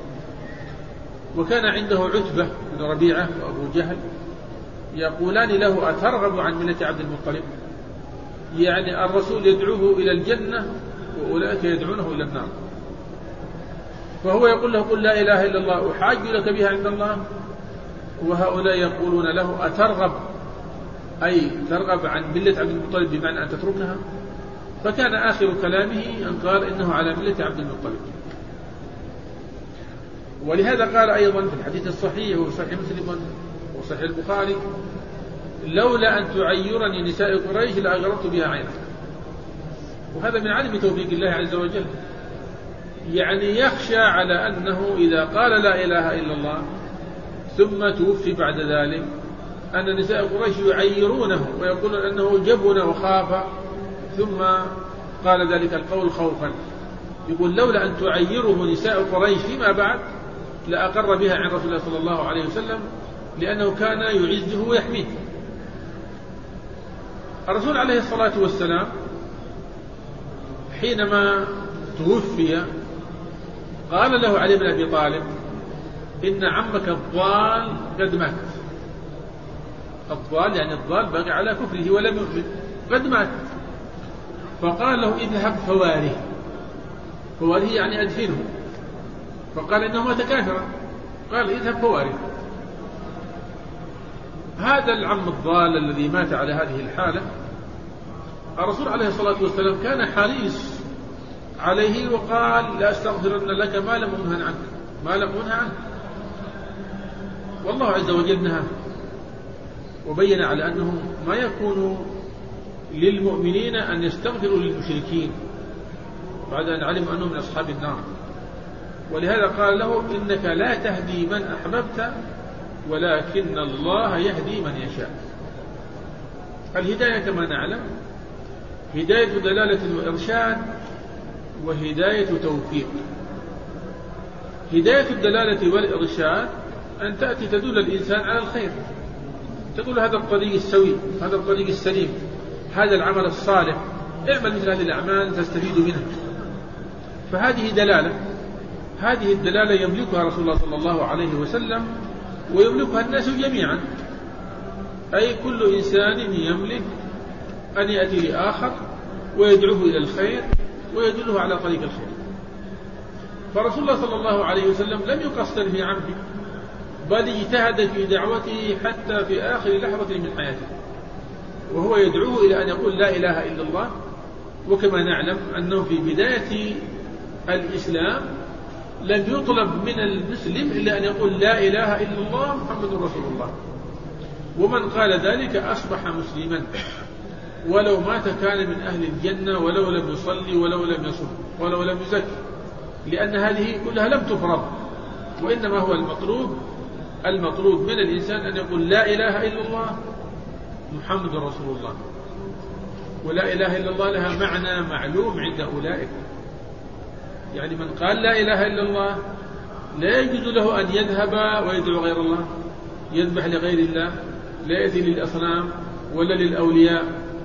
وكان عنده عتبة بن ربيعة وأبو جهل يقولان له أترغب عن ملة عبد المطلب، يعني الرسول يدعوه إلى الجنة وأولئك يدعونه إلى النار، فهو يقول له قل لا إله إلا الله أحاج لك بها عند الله، وهؤلاء يقولون له أترغب، أي ترغب عن ملة عبد المطلب بمعنى أن تتركها. فكان آخر كلامه أن قال إنه على ملة عبد المطلب. ولهذا قال أيضا في الحديث الصحيح وصحيح مسلم وصحيح البخاري لولا أن تعيرني نساء قريش لأغربت بها عينك. وهذا من عدم توفيق الله عز وجل، يعني يخشى على أنه إذا قال لا إله إلا الله ثم توفي بعد ذلك أن نساء قريش يعيرونه ويقولون أنه جبن وخاف، ثم قال ذلك القول خوفا. يقول لولا أن تعيره نساء قريش فيما بعد لأقر بها عن رسول الله صلى الله عليه وسلم، لأنه كان يعزه ويحميه. الرسول عليه الصلاة والسلام حينما توفي قال له علي بن أبي طالب إن عمك الضال قد مات. الضال يعني الضال بقي على كفره ولم يؤمن، قد مات. فقال له اذهب فواره، فواره يعني أدفنه. فقال إنه مات كافرا، قال اذهب فواره. هذا العم الضال الذي مات على هذه الحالة الرسول عليه الصلاة والسلام كان حريص عليه وقال لا أستغفرن لك ما لم أنهى عنك، ما لم أنهى عنك. والله عز وجل نهى وبين على أنه ما يكون للمؤمنين أن يستغفروا للمشركين بعد أن علموا أنهم من أصحاب النار. ولهذا قال له إنك لا تهدي من أحببت ولكن الله يهدي من يشاء. الهداية كما نعلم هداية دلالة وإرشاد وهداية توفيق. هداية الدلالة والإرشاد أن تأتي تدل الإنسان على الخير، تقول هذا الطريق السوي، هذا الطريق السليم، هذا العمل الصالح، اعمل مثل هذه الأعمال تستفيد منها. فهذه دلالة، هذه الدلالة يملكها رسول الله صلى الله عليه وسلم ويملكها الناس جميعا، أي كل إنسان يملك أن يأتي لآخر ويدعوه إلى الخير ويدله على طريق الخير. فرسول الله صلى الله عليه وسلم لم يقصر في عمله، بل اجتهد في دعوته حتى في آخر لحظة من حياته، وهو يدعوه إلى أن يقول لا إله إلا الله. وكما نعلم أنه في بداية الإسلام لم يطلب من المسلم إلا أن يقول لا إله إلا الله محمد رسول الله، ومن قال ذلك أصبح مسلما ولو مات كان من أهل الجنة ولو لم يصلي ولو لم يصم ولو لم يزكي، لأن هذه كلها لم تفرض، وإنما هو المطلوب من الإنسان أن يقول لا إله إلا الله محمد رسول الله. ولا إله إلا الله لها معنى معلوم عند أولئك، يعني من قال لا إله إلا الله لا يجوز له أن يذهب ويدعو غير الله، يذبح لغير الله، لا يأتي للأصنام ولا للأولياء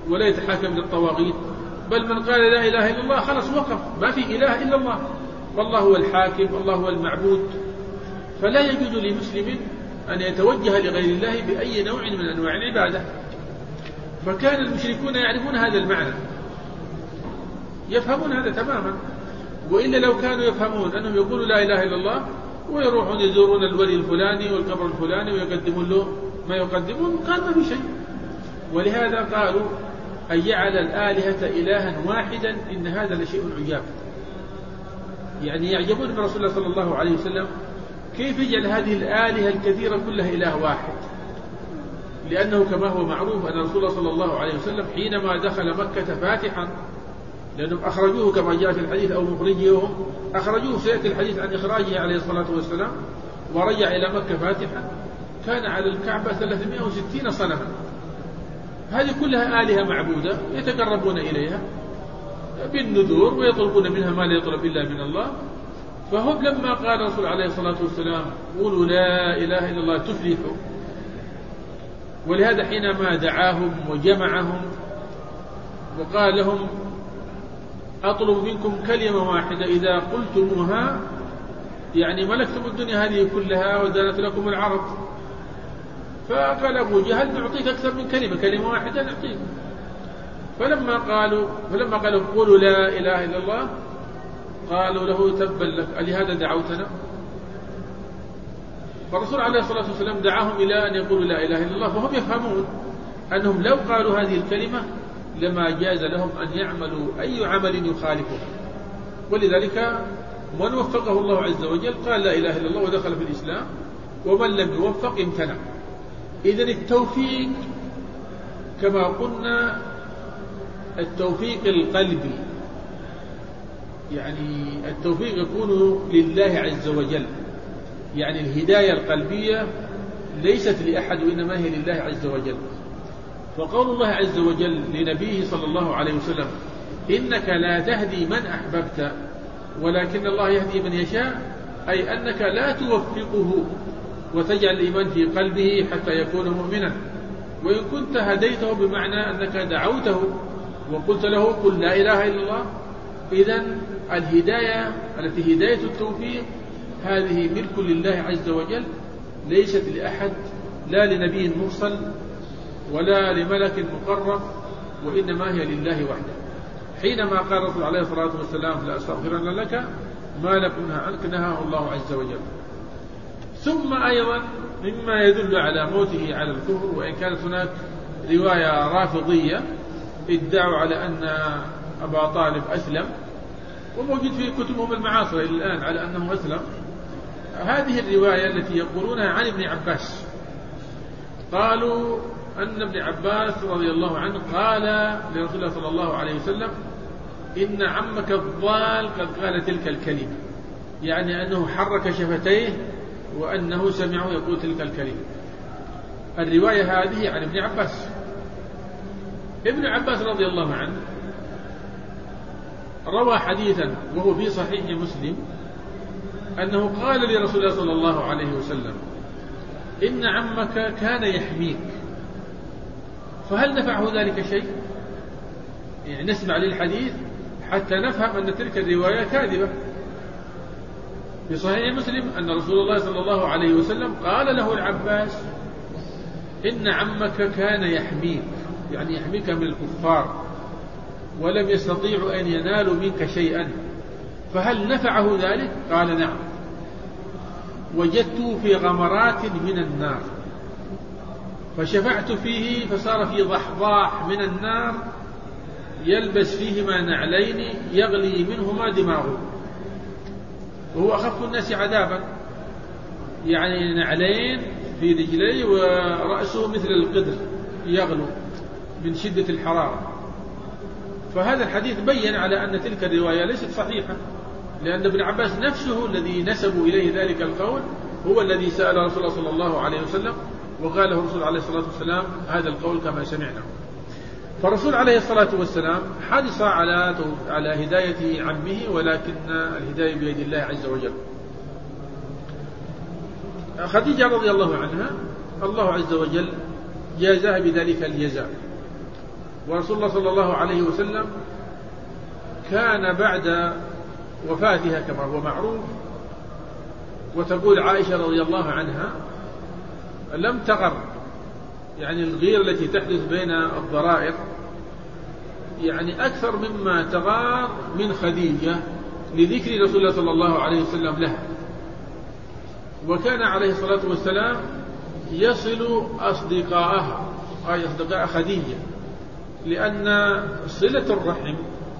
ولا يتحاكم للطواغيت، بل من قال لا إله إلا الله خلص وقف، ما في إله إلا الله، والله هو الحاكم، والله هو المعبود. فلا يجوز لمسلم أن يتوجه لغير الله بأي نوع من أنواع العبادة. فكان المشركون يعرفون هذا المعنى، يفهمون هذا تماما، وإلا لو كانوا يفهمون أنهم يقولوا لا إله إلا الله ويروحون يزورون الولي الفلاني والقبر الفلاني ويقدمون له ما يقدمون، قال ما في شيء. ولهذا قالوا أن يجعل الآلهة إلها واحدا إن هذا لشيء عجاب. يعني يعجبون برسول الله صلى الله عليه وسلم كيف يجعل هذه الآلهة الكثيرة كلها إله واحد، لأنه كما هو معروف أن رسول الله صلى الله عليه وسلم حينما دخل مكة فاتحا، لأنهم أخرجوه كما جاء في الحديث أو مخرجيهم أخرجوه، سيأتي الحديث عن إخراجه عليه الصلاة والسلام، ورجع إلى مكة فاتحا، كان على الكعبة 360 صنما، هذه كلها آلهة معبودة يتقربون إليها بالنذور ويطلبون منها ما لا يطلب إلا من الله. فهم لما قال الرسول عليه الصلاة والسلام قولوا لا إله إلا الله تفلحوا، ولهذا حينما دعاهم وجمعهم وقال لهم أطلب منكم كلمة واحدة إذا قلتموها يعني ملكتم الدنيا هذه كلها ودانت لكم العرض. فقال أبو جهل نعطيك أكثر من كلمة واحدة نعطيك. فلما قالوا قولوا لا إله إلا الله قالوا له تبا لك ألهذا دعوتنا؟ فالرسول عليه الصلاة والسلام دعاهم إلى أن يقولوا لا إله إلا الله، فهم يفهمون أنهم لو قالوا هذه الكلمة لما جاز لهم أن يعملوا أي عمل يخالفه. ولذلك من وفقه الله عز وجل قال لا إله إلا الله ودخل في الإسلام، ومن لم يوفق امتنع. إذن التوفيق كما قلنا التوفيق القلبي، يعني التوفيق يكون لله عز وجل، يعني الهداية القلبية ليست لأحد وإنما هي لله عز وجل. فقول الله عز وجل لنبيه صلى الله عليه وسلم إنك لا تهدي من أحببت ولكن الله يهدي من يشاء، أي أنك لا توفقه وتجعل الإيمان في قلبه حتى يكون مؤمنا. وإن كنت هديته بمعنى أنك دعوته وقلت له قل لا إله إلا الله، إذن الهداية التي هداية التوفيق هذه ملك لله عز وجل، ليست لأحد، لا لنبي مرسل ولا لملك مقرب، وإنما هي لله وحده. حينما قال الرسول عليه الصلاة والسلام لا أستغفرن لك ما لم أنه عنك نهاه الله عز وجل. ثم أيضا مما يدل على موته على الكفر، وإن كانت هناك رواية رافضية ادعوا على أن أبا طالب أسلم، وموجود في كتبهم المعاصرة إلى الآن على أنه أسلم. هذه الرواية التي يقولونها عن ابن عباس، قالوا أن ابن عباس رضي الله عنه قال لرسول الله صلى الله عليه وسلم إن عمك الضال قد قال تلك الكلمة، يعني أنه حرك شفتيه وأنه سمعه يقول تلك الكلمة. الرواية هذه عن ابن عباس. ابن عباس رضي الله عنه روى حديثا وهو في صحيح مسلم أنه قال لرسول الله صلى الله عليه وسلم إن عمك كان يحميك، فهل نفعه ذلك شيء؟ يعني نسمع للحديث حتى نفهم أن تلك الرواية كاذبة. في صحيح مسلم أن رسول الله صلى الله عليه وسلم قال له العباس إن عمك كان يحميك، يعني يحميك من الكفار، ولم يستطيعوا أن ينالوا منك شيئا، فهل نفعه ذلك؟ قال نعم، وجدته في غمرات من النار فشفعت فيه فصار في ضحضاح من النار يلبس فيهما نعلين يغلي منهما دماغه، وهو أخف الناس عذابا، يعني نعلين في رجليه ورأسه مثل القدر يغلو من شدة الحرارة. فهذا الحديث بين على أن تلك الرواية ليست صحيحة، لأن ابن عباس نفسه الذي نسبوا إليه ذلك القول هو الذي سأل رسول الله صلى الله عليه وسلم وقال له الرسول عليه الصلاة والسلام هذا القول كما سمعنا. فالرسول عليه الصلاة والسلام حرص على هداية عمه، ولكن الهداية بيد الله عز وجل. خديجة رضي الله عنها الله عز وجل جازها بذلك الجزاء، ورسول الله صلى الله عليه وسلم كان بعد وفاتها كما هو معروف. وتقول عائشة رضي الله عنها: لم تغر يعني الغيرة التي تحدث بين الضرائر يعني أكثر مما تغار من خديجة لذكر رسول الله صلى الله عليه وسلم لها. وكان عليه الصلاة والسلام يصل أصدقاءها أي أصدقاء خديجة، لأن صلة الرحم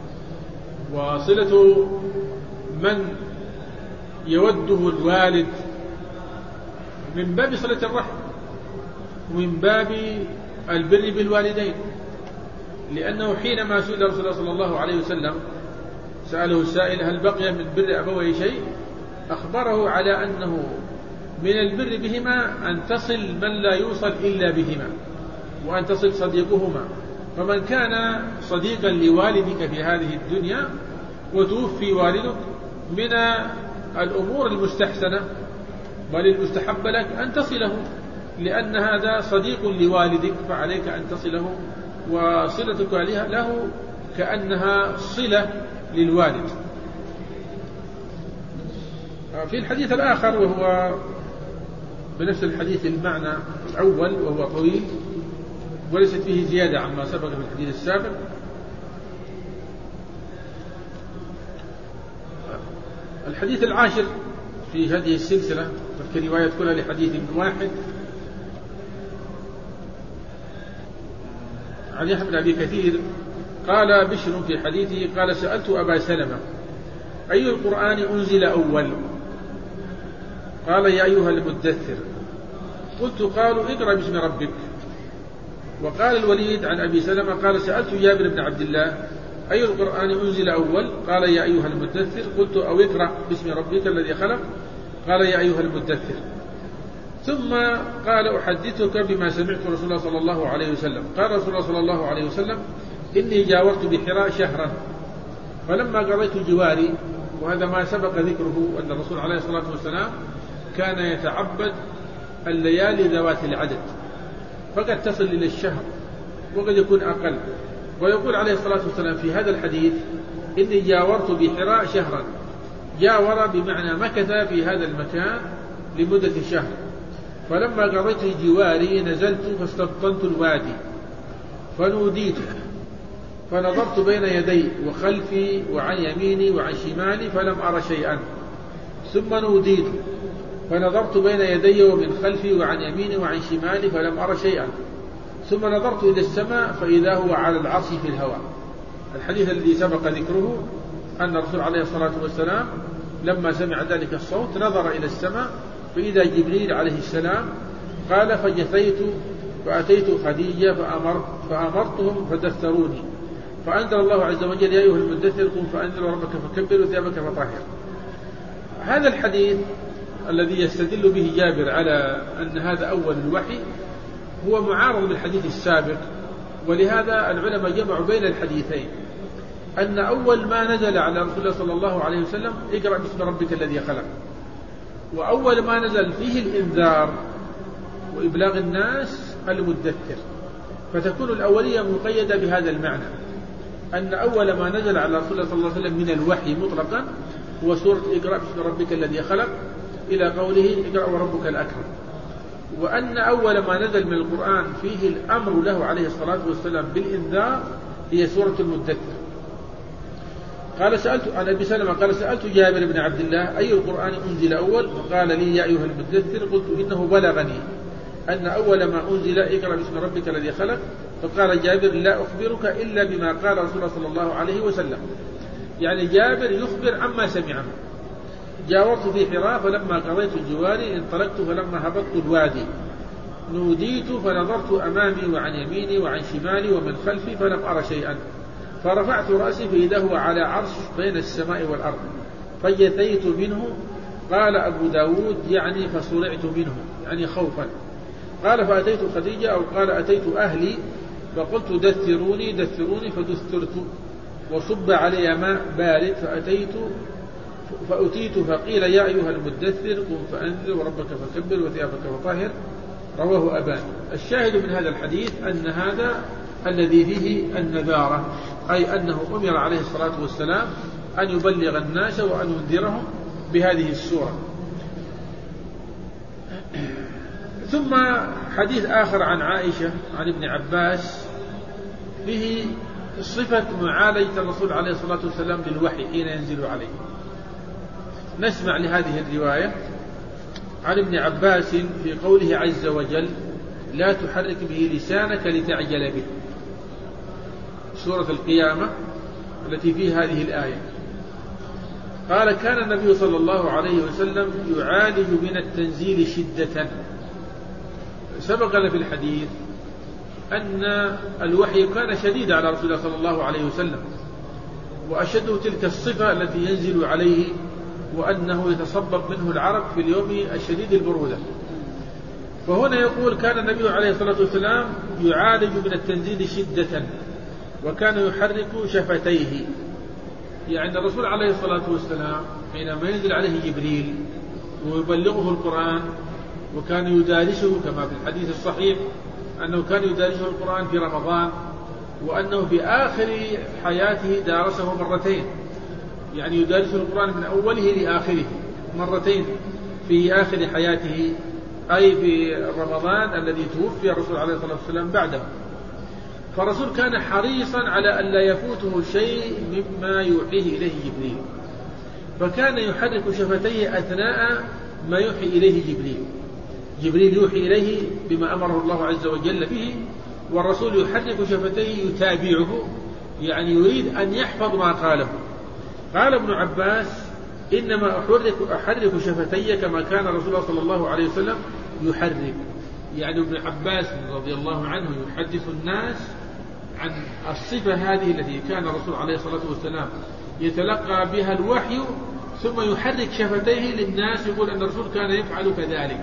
وصلة من يوده الوالد من باب صلة الرحم ومن باب البر بالوالدين، لأنه حينما سئل رسول الله صلى الله عليه وسلم سأله السائل: هل بقي من بر أبويه شيء؟ أخبره على أنه من البر بهما أن تصل من لا يوصل إلا بهما، وأن تصل صديقهما. فمن كان صديقا لوالدك في هذه الدنيا وتوفي والدك، من الأمور المستحسنة بل المستحب لك أن تصله، لأن هذا صديق لوالدك فعليك أن تصله، وصلتك له كأنها صلة للوالد. في الحديث الآخر وهو بنفس الحديث المعنى الأول وهو طويل وليست فيه زيادة عما سبق في الحديث السابق، الحديث العاشر في هذه السلسلة تذكر رواية كلها لحديث واحد عن يحيى بن أبي كثير قال بشر في حديثه قال: سألت أبا سلمة: أي القرآن أنزل أول؟ قال: يا أيها المدثر. قلت: قالوا: اقرأ باسم ربك. وقال الوليد عن أبي سلمة قال: سألت جابر بن عبد الله: أي القرآن أنزل أول؟ قال: يا أيها المدثر. قلت: أو اقرأ باسم ربك الذي خلق. قال: يا أيها المدثر. ثم قال: أحدثك بما سمعت رسول الله صلى الله عليه وسلم. قال رسول الله صلى الله عليه وسلم: إني جاورت بحراء شهرا، فلما قضيت جواري، وهذا ما سبق ذكره أن الرسول عليه الصلاة والسلام كان يتعبد الليالي ذوات العدد، فقد تصل إلى الشهر وقد يكون أقل. ويقول عليه الصلاة والسلام في هذا الحديث: إني جاورت بحراء شهرا. جاور بمعنى مكث في هذا المكان لمدة شهر. فلما قضيت جواري نزلت فاستبطنت الوادي فنوديت، فنظرت بين يدي وخلفي وعن يميني وعن شمالي فلم أر شيئا. ثم نوديت فنظرت بين يدي ومن خلفي وعن يميني وعن شمالي فلم أر شيئا. ثم نظرت إلى السماء فإذا هو على العرش في الهواء. الحديث الذي سبق ذكره أن الرسول عليه الصلاة والسلام لما سمع ذلك الصوت نظر إلى السماء فإذا جبريل عليه السلام قال: فجثيت فأتيت خديجة فأمرتهم فدثروني، فأنزل الله عز وجل: يا أيها المدثر قم فأنذر وربك فكبر وثيابك فطهر. هذا الحديث الذي يستدل به جابر على أن هذا أول الوحي هو معارض بالحديث السابق، ولهذا العلماء جمعوا بين الحديثين، أن أول ما نزل على رسول الله صلى الله عليه وسلم: اقرأ باسم ربك الذي خلق. وأول ما نزل فيه الإنذار وإبلاغ الناس المدثر، فتكون الأولية مقيدة بهذا المعنى، أن أول ما نزل على رسول الله صلى الله عليه وسلم من الوحي مطلقا هو سورة اقرأ باسم ربك الذي خلق إلى قوله: اقرأ وربك الأكرم. وأن أول ما نزل من القرآن فيه الأمر له عليه الصلاة والسلام بالإنذار هي سورة المدثر. قال: سألت عن أبي سلمة قال: سألت جابر بن عبد الله: أي القرآن أنزل أول؟ فقال لي: يا أيها المدثر. قلت: إنه بلغني أن أول ما أنزل اقرأ باسم ربك الذي خلق. فقال جابر: لا أخبرك إلا بما قال رسول الله صلى الله عليه وسلم. يعني جابر يخبر عما سمعه. جاورت في حراء فلما قضيت الجواري انطلقت فلما هبطت الوادي نوديت فنظرت أمامي وعن يميني وعن شمالي ومن خلفي فلم أر شيئا، فرفعت رأسي فإذا هو على عرش بين السماء والأرض فجثيت منه. قال أبو داود: يعني فصرعت منه، يعني خوفا. قال: فأتيت خديجة أو قال أتيت أهلي فقلت: دثروني دثروني، فدثرت وصب علي ماء بارد فأتيت فقيل: يا أيها المدثر قم فأنذر وربك فكبر وثيابك فطهر. رواه أبان. الشاهد من هذا الحديث أن هذا الذي فيه النذارة، أي أنه أمر عليه الصلاة والسلام أن يبلغ الناس وأن ينذرهم بهذه السورة. ثم حديث آخر عن عائشة عن ابن عباس فيه صفة معالجة الرسول عليه الصلاة والسلام للوحي حين ينزل عليه. نسمع لهذه الرواية عن ابن عباس في قوله عز وجل: لا تحرك به لسانك لتعجل به، سورة القيامة التي فيها هذه الآية. قال: كان النبي صلى الله عليه وسلم يعالج من التنزيل شدة. سبق لنا في الحديث أن الوحي كان شديد على رسول الله صلى الله عليه وسلم، وأشده تلك الصفة التي ينزل عليه، وأنه يتصبب منه العرق في اليوم الشديد البرودة. فهنا يقول: كان النبي عليه الصلاة والسلام يعالج من التنزيل شدة، وكان يحرك شفتيه. يعني الرسول عليه الصلاة والسلام حينما ينزل عليه جبريل ويبلغه القرآن، وكان يدارسه كما في الحديث الصحيح أنه كان يدارسه القرآن في رمضان، وأنه في آخر حياته دارسه مرتين، يعني يدارسه القرآن من أوله لآخره مرتين في آخر حياته، أي في رمضان الذي توفي الرسول عليه الصلاة والسلام بعده. فالرسول كان حريصا على أن لا يفوته شيء مما يوحيه إليه جبريل، فكان يحرك شفتيه أثناء ما يوحي إليه جبريل. جبريل يوحي إليه بما أمره الله عز وجل به، والرسول يحرك شفتيه يتابعه، يعني يريد أن يحفظ ما قاله. قال ابن عباس: إنما أحرك شفتي كما كان رسول الله صلى الله عليه وسلم يحرك. يعني ابن عباس رضي الله عنه يحدث الناس عن الصفة هذه التي كان الرسول عليه الصلاة والسلام يتلقى بها الوحي، ثم يحرك شفتيه للناس، يقول أن الرسول كان يفعل كذلك،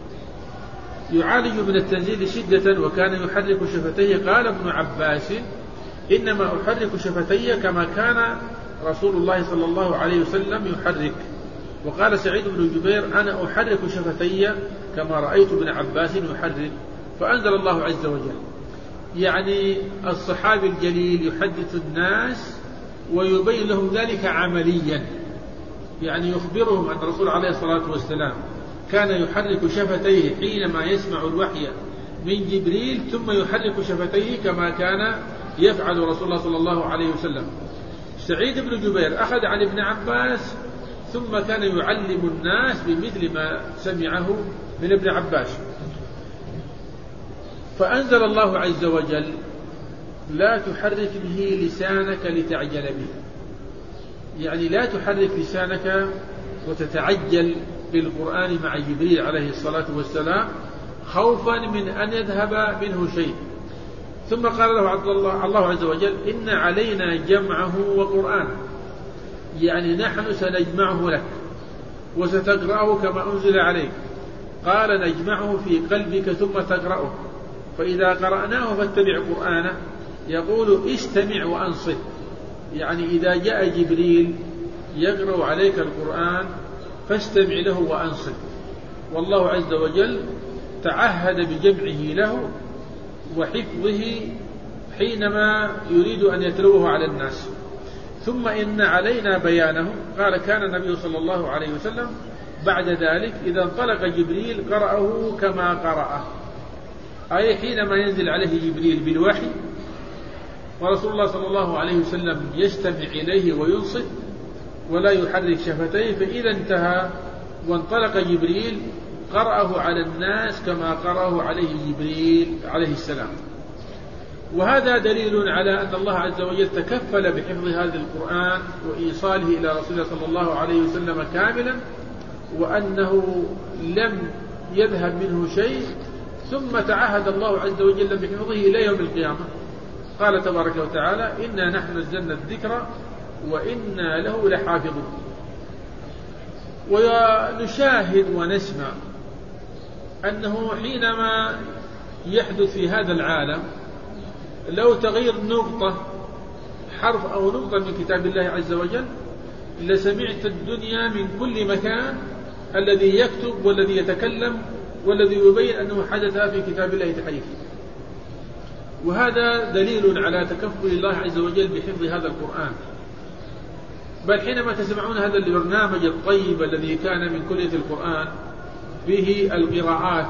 يعالج من التنزيل شدة وكان يحرك شفتيه. قال ابن عباس: إنما أحرك شفتي كما كان رسول الله صلى الله عليه وسلم يحرك. وقال سعيد بن جبير: أنا أحرك شفتي كما رأيت ابن عباس يحرك. فأنزل الله عز وجل. يعني الصحابي الجليل يحدث الناس ويبين لهم ذلك عمليا، يعني يخبرهم أن الرسول عليه الصلاة والسلام كان يحرك شفتيه حينما يسمع الوحي من جبريل، ثم يحرك شفتيه كما كان يفعل رسول الله صلى الله عليه وسلم. سعيد بن جبير أخذ عن ابن عباس، ثم كان يعلم الناس بمثل ما سمعه من ابن عباس. فأنزل الله عز وجل: لا تحرك به لسانك لتعجل به. يعني لا تحرك لسانك وتتعجل بالقرآن مع جبريل عليه الصلاة والسلام، خوفا من أن يذهب منه شيء. ثم قال له الله عز وجل: إن علينا جمعه وقرآنه. يعني نحن سنجمعه لك وستقرأه كما أنزل عليك. قال: نجمعه في قلبك ثم تقرأه، فإذا قرأناه فاتبع قرآنه. يقول: استمع وأنصت. يعني إذا جاء جبريل يقرأ عليك القرآن فاستمع له وأنصت. والله عز وجل تعهد بجمعه له وحفظه حينما يريد أن يتلوه على الناس. ثم إن علينا بيانه. قال: كان النبي صلى الله عليه وسلم بعد ذلك إذا انطلق جبريل قرأه كما قرأه، أي حينما ينزل عليه جبريل بالوحي ورسول الله صلى الله عليه وسلم يستمع إليه وينصت ولا يحرك شفتيه، فإذا انتهى وانطلق جبريل قرأه على الناس كما قرأه عليه جبريل عليه السلام. وهذا دليل على أن الله عز وجل تكفل بحفظ هذا القرآن وإيصاله إلى رسول الله صلى الله عليه وسلم كاملا، وأنه لم يذهب منه شيء. ثم تعهد الله عز وجل بحفظه إلى يوم القيامة. قال تبارك وتعالى: إنا نحن نزلنا الذكر وإنا له لحافظون. ونشاهد ونسمع أنه حينما يحدث في هذا العالم لو تغير نقطة حرف أو نقطة من كتاب الله عز وجل لسمعت الدنيا من كل مكان الذي يكتب والذي يتكلم والذي يبين أنه حدث في كتاب الله تحريف. وهذا دليل على تكفل الله عز وجل بحفظ هذا القرآن. بل حينما تسمعون هذا البرنامج الطيب الذي كان من كلية القرآن به القراءات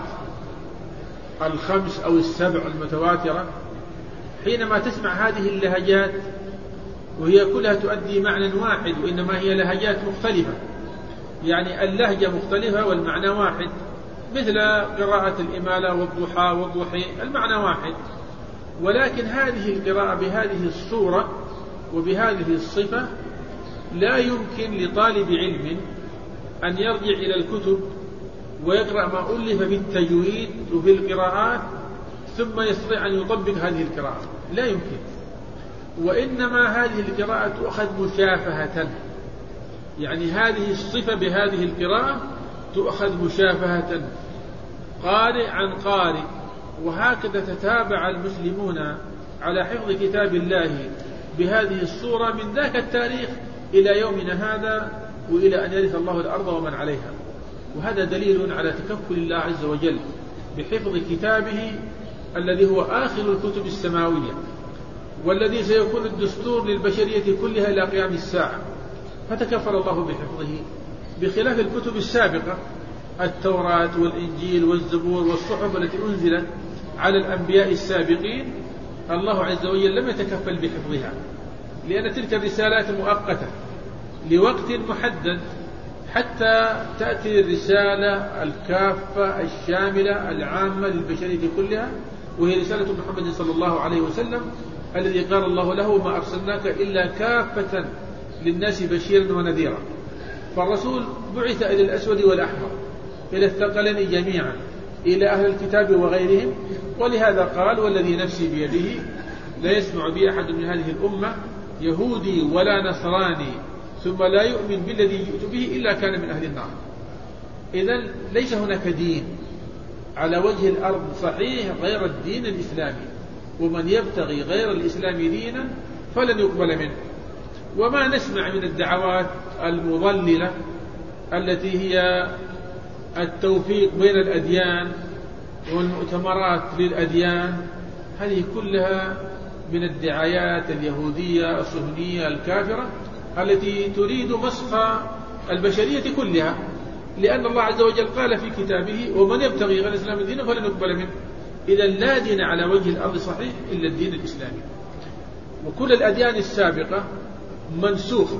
5 أو 7 المتواترة، حينما تسمع هذه اللهجات وهي كلها تؤدي معنى واحد، وإنما هي لهجات مختلفة، يعني اللهجة مختلفة والمعنى واحد، مثل قراءة الإمالة والضحى والضحي، المعنى واحد، ولكن هذه القراءة بهذه الصورة وبهذه الصفة لا يمكن لطالب علم أن يرجع إلى الكتب ويقرأ ما ألف في التجويد وفي القراءات ثم يستطيع أن يطبق هذه القراءة، لا يمكن. وإنما هذه القراءة تؤخذ مشافهة، يعني هذه الصفة بهذه القراءة تؤخذ مشافهة، قارئ عن قارئ، وهكذا تتابع المسلمون على حفظ كتاب الله بهذه الصورة من ذاك التاريخ إلى يومنا هذا، وإلى أن يرث الله الأرض ومن عليها. وهذا دليل على تكفل الله عز وجل بحفظ كتابه الذي هو آخر الكتب السماوية، والذي سيكون الدستور للبشرية كلها إلى قيام الساعة، فتكفل الله بحفظه، بخلاف الكتب السابقة، التوراة والإنجيل والزبور والصحف التي أنزلت على الأنبياء السابقين، الله عز وجل لم يتكفل بحفظها، لأن تلك الرسالات مؤقتة لوقت محدد حتى تأتي الرسالة الكافة الشاملة العامة للبشرية كلها، وهي رسالة محمد صلى الله عليه وسلم الذي قال الله له: ما أرسلناك إلا كافة للناس بشيرا ونذيرا. فالرسول بعث إلى الأسود والأحمر، إلى الثقلين جميعا، إلى أهل الكتاب وغيرهم، ولهذا قال: والذي نفسي بيده لا يسمع بي أحد من هذه الأمة يهودي ولا نصراني ثم لا يؤمن بالذي جئت به إلا كان من أهل النار. إذن ليس هناك دين على وجه الأرض صحيح غير الدين الإسلامي، ومن يبتغي غير الإسلام دينا فلن يقبل منه. وما نسمع من الدعوات المضللة التي هي التوفيق بين الأديان والمؤتمرات للأديان، هذه كلها من الدعايات اليهودية الصهيونية الكافرة التي تريد مسخ البشرية كلها، لأن الله عز وجل قال في كتابه: ومن يبتغي غير الإسلام دينا فلن يقبل منه. إذا لا دين على وجه الأرض صحيح إلا الدين الإسلامي، وكل الأديان السابقة منسوخة،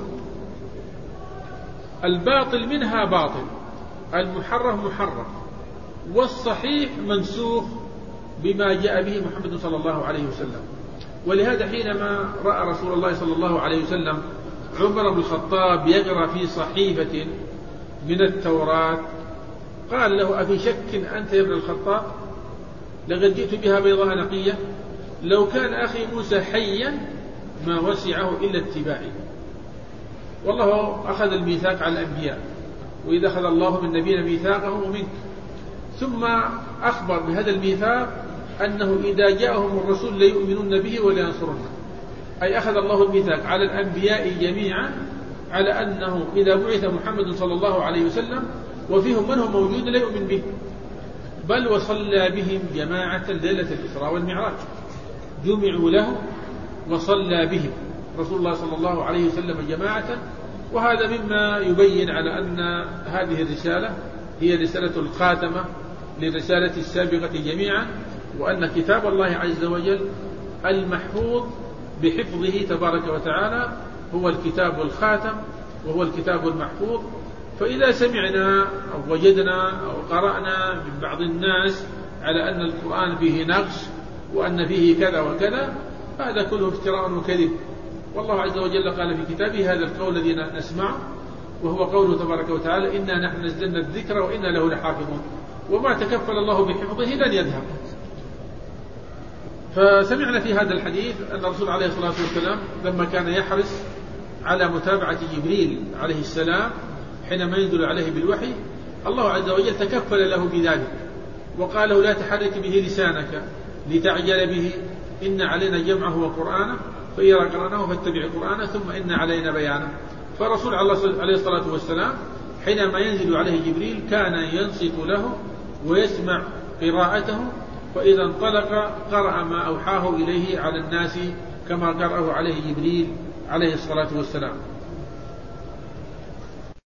الباطل منها باطل، المحرف محرف، والصحيح منسوخ بما جاء به محمد صلى الله عليه وسلم. ولهذا حينما رأى رسول الله صلى الله عليه وسلم عمر بن الخطاب يقرأ في صحيفة من التوراة قال له: أفي شك أنت يا ابن الخطاب؟ لقد جئت بها بيضاء نقية، لو كان أخي موسى حيا ما وسعه إلا اتباعي. والله أخذ الميثاق على الأنبياء، وإذا أخذ الله من نبينا ميثاقه ومنك، ثم أخبر بهذا الميثاق أنه إذا جاءهم الرسول ليؤمنون به ولينصرونه، أي أخذ الله الميثاق على الأنبياء جميعا على أنه إذا بعث محمد صلى الله عليه وسلم وفيهم من هو موجود لا يؤمن به، بل وصلى بهم جماعة ليلة الإسراء والمعراج، جمعوا له وصلى بهم رسول الله صلى الله عليه وسلم جماعة. وهذا مما يبين على أن هذه الرسالة هي رسالة الخاتمة للرسالة السابقة جميعا، وأن كتاب الله عز وجل المحفوظ بحفظه تبارك وتعالى هو الكتاب الخاتم، وهو الكتاب المحفوظ. فإذا سمعنا أو وجدنا أو قرأنا من بعض الناس على أن القرآن فيه نقص وأن فيه كذا وكذا، هذا كله افتراء وكذب. والله عز وجل قال في كتابه هذا القول الذي نسمعه، وهو قوله تبارك وتعالى: إنا نحن نزلنا الذكر وإنا له لحافظون، وما تكفل الله بحفظه لن يذهب. فسمعنا في هذا الحديث أن الرسول عليه الصلاة والسلام لما كان يحرص على متابعة جبريل عليه السلام حينما ينزل عليه بالوحي، الله عز وجل تكفل له بذلك وقال له: لا تحرك به لسانك لتعجل به، إن علينا جمعه وقرآنه، فإذا قرأناه فاتبع قرآنه ثم إن علينا بيانه. فالرسول عليه الصلاة والسلام حينما ينزل عليه جبريل كان ينصت له ويسمع قراءته وإذا انطلق قرأ ما أوحاه إليه على الناس كما قرأه عليه جبريل عليه الصلاة والسلام.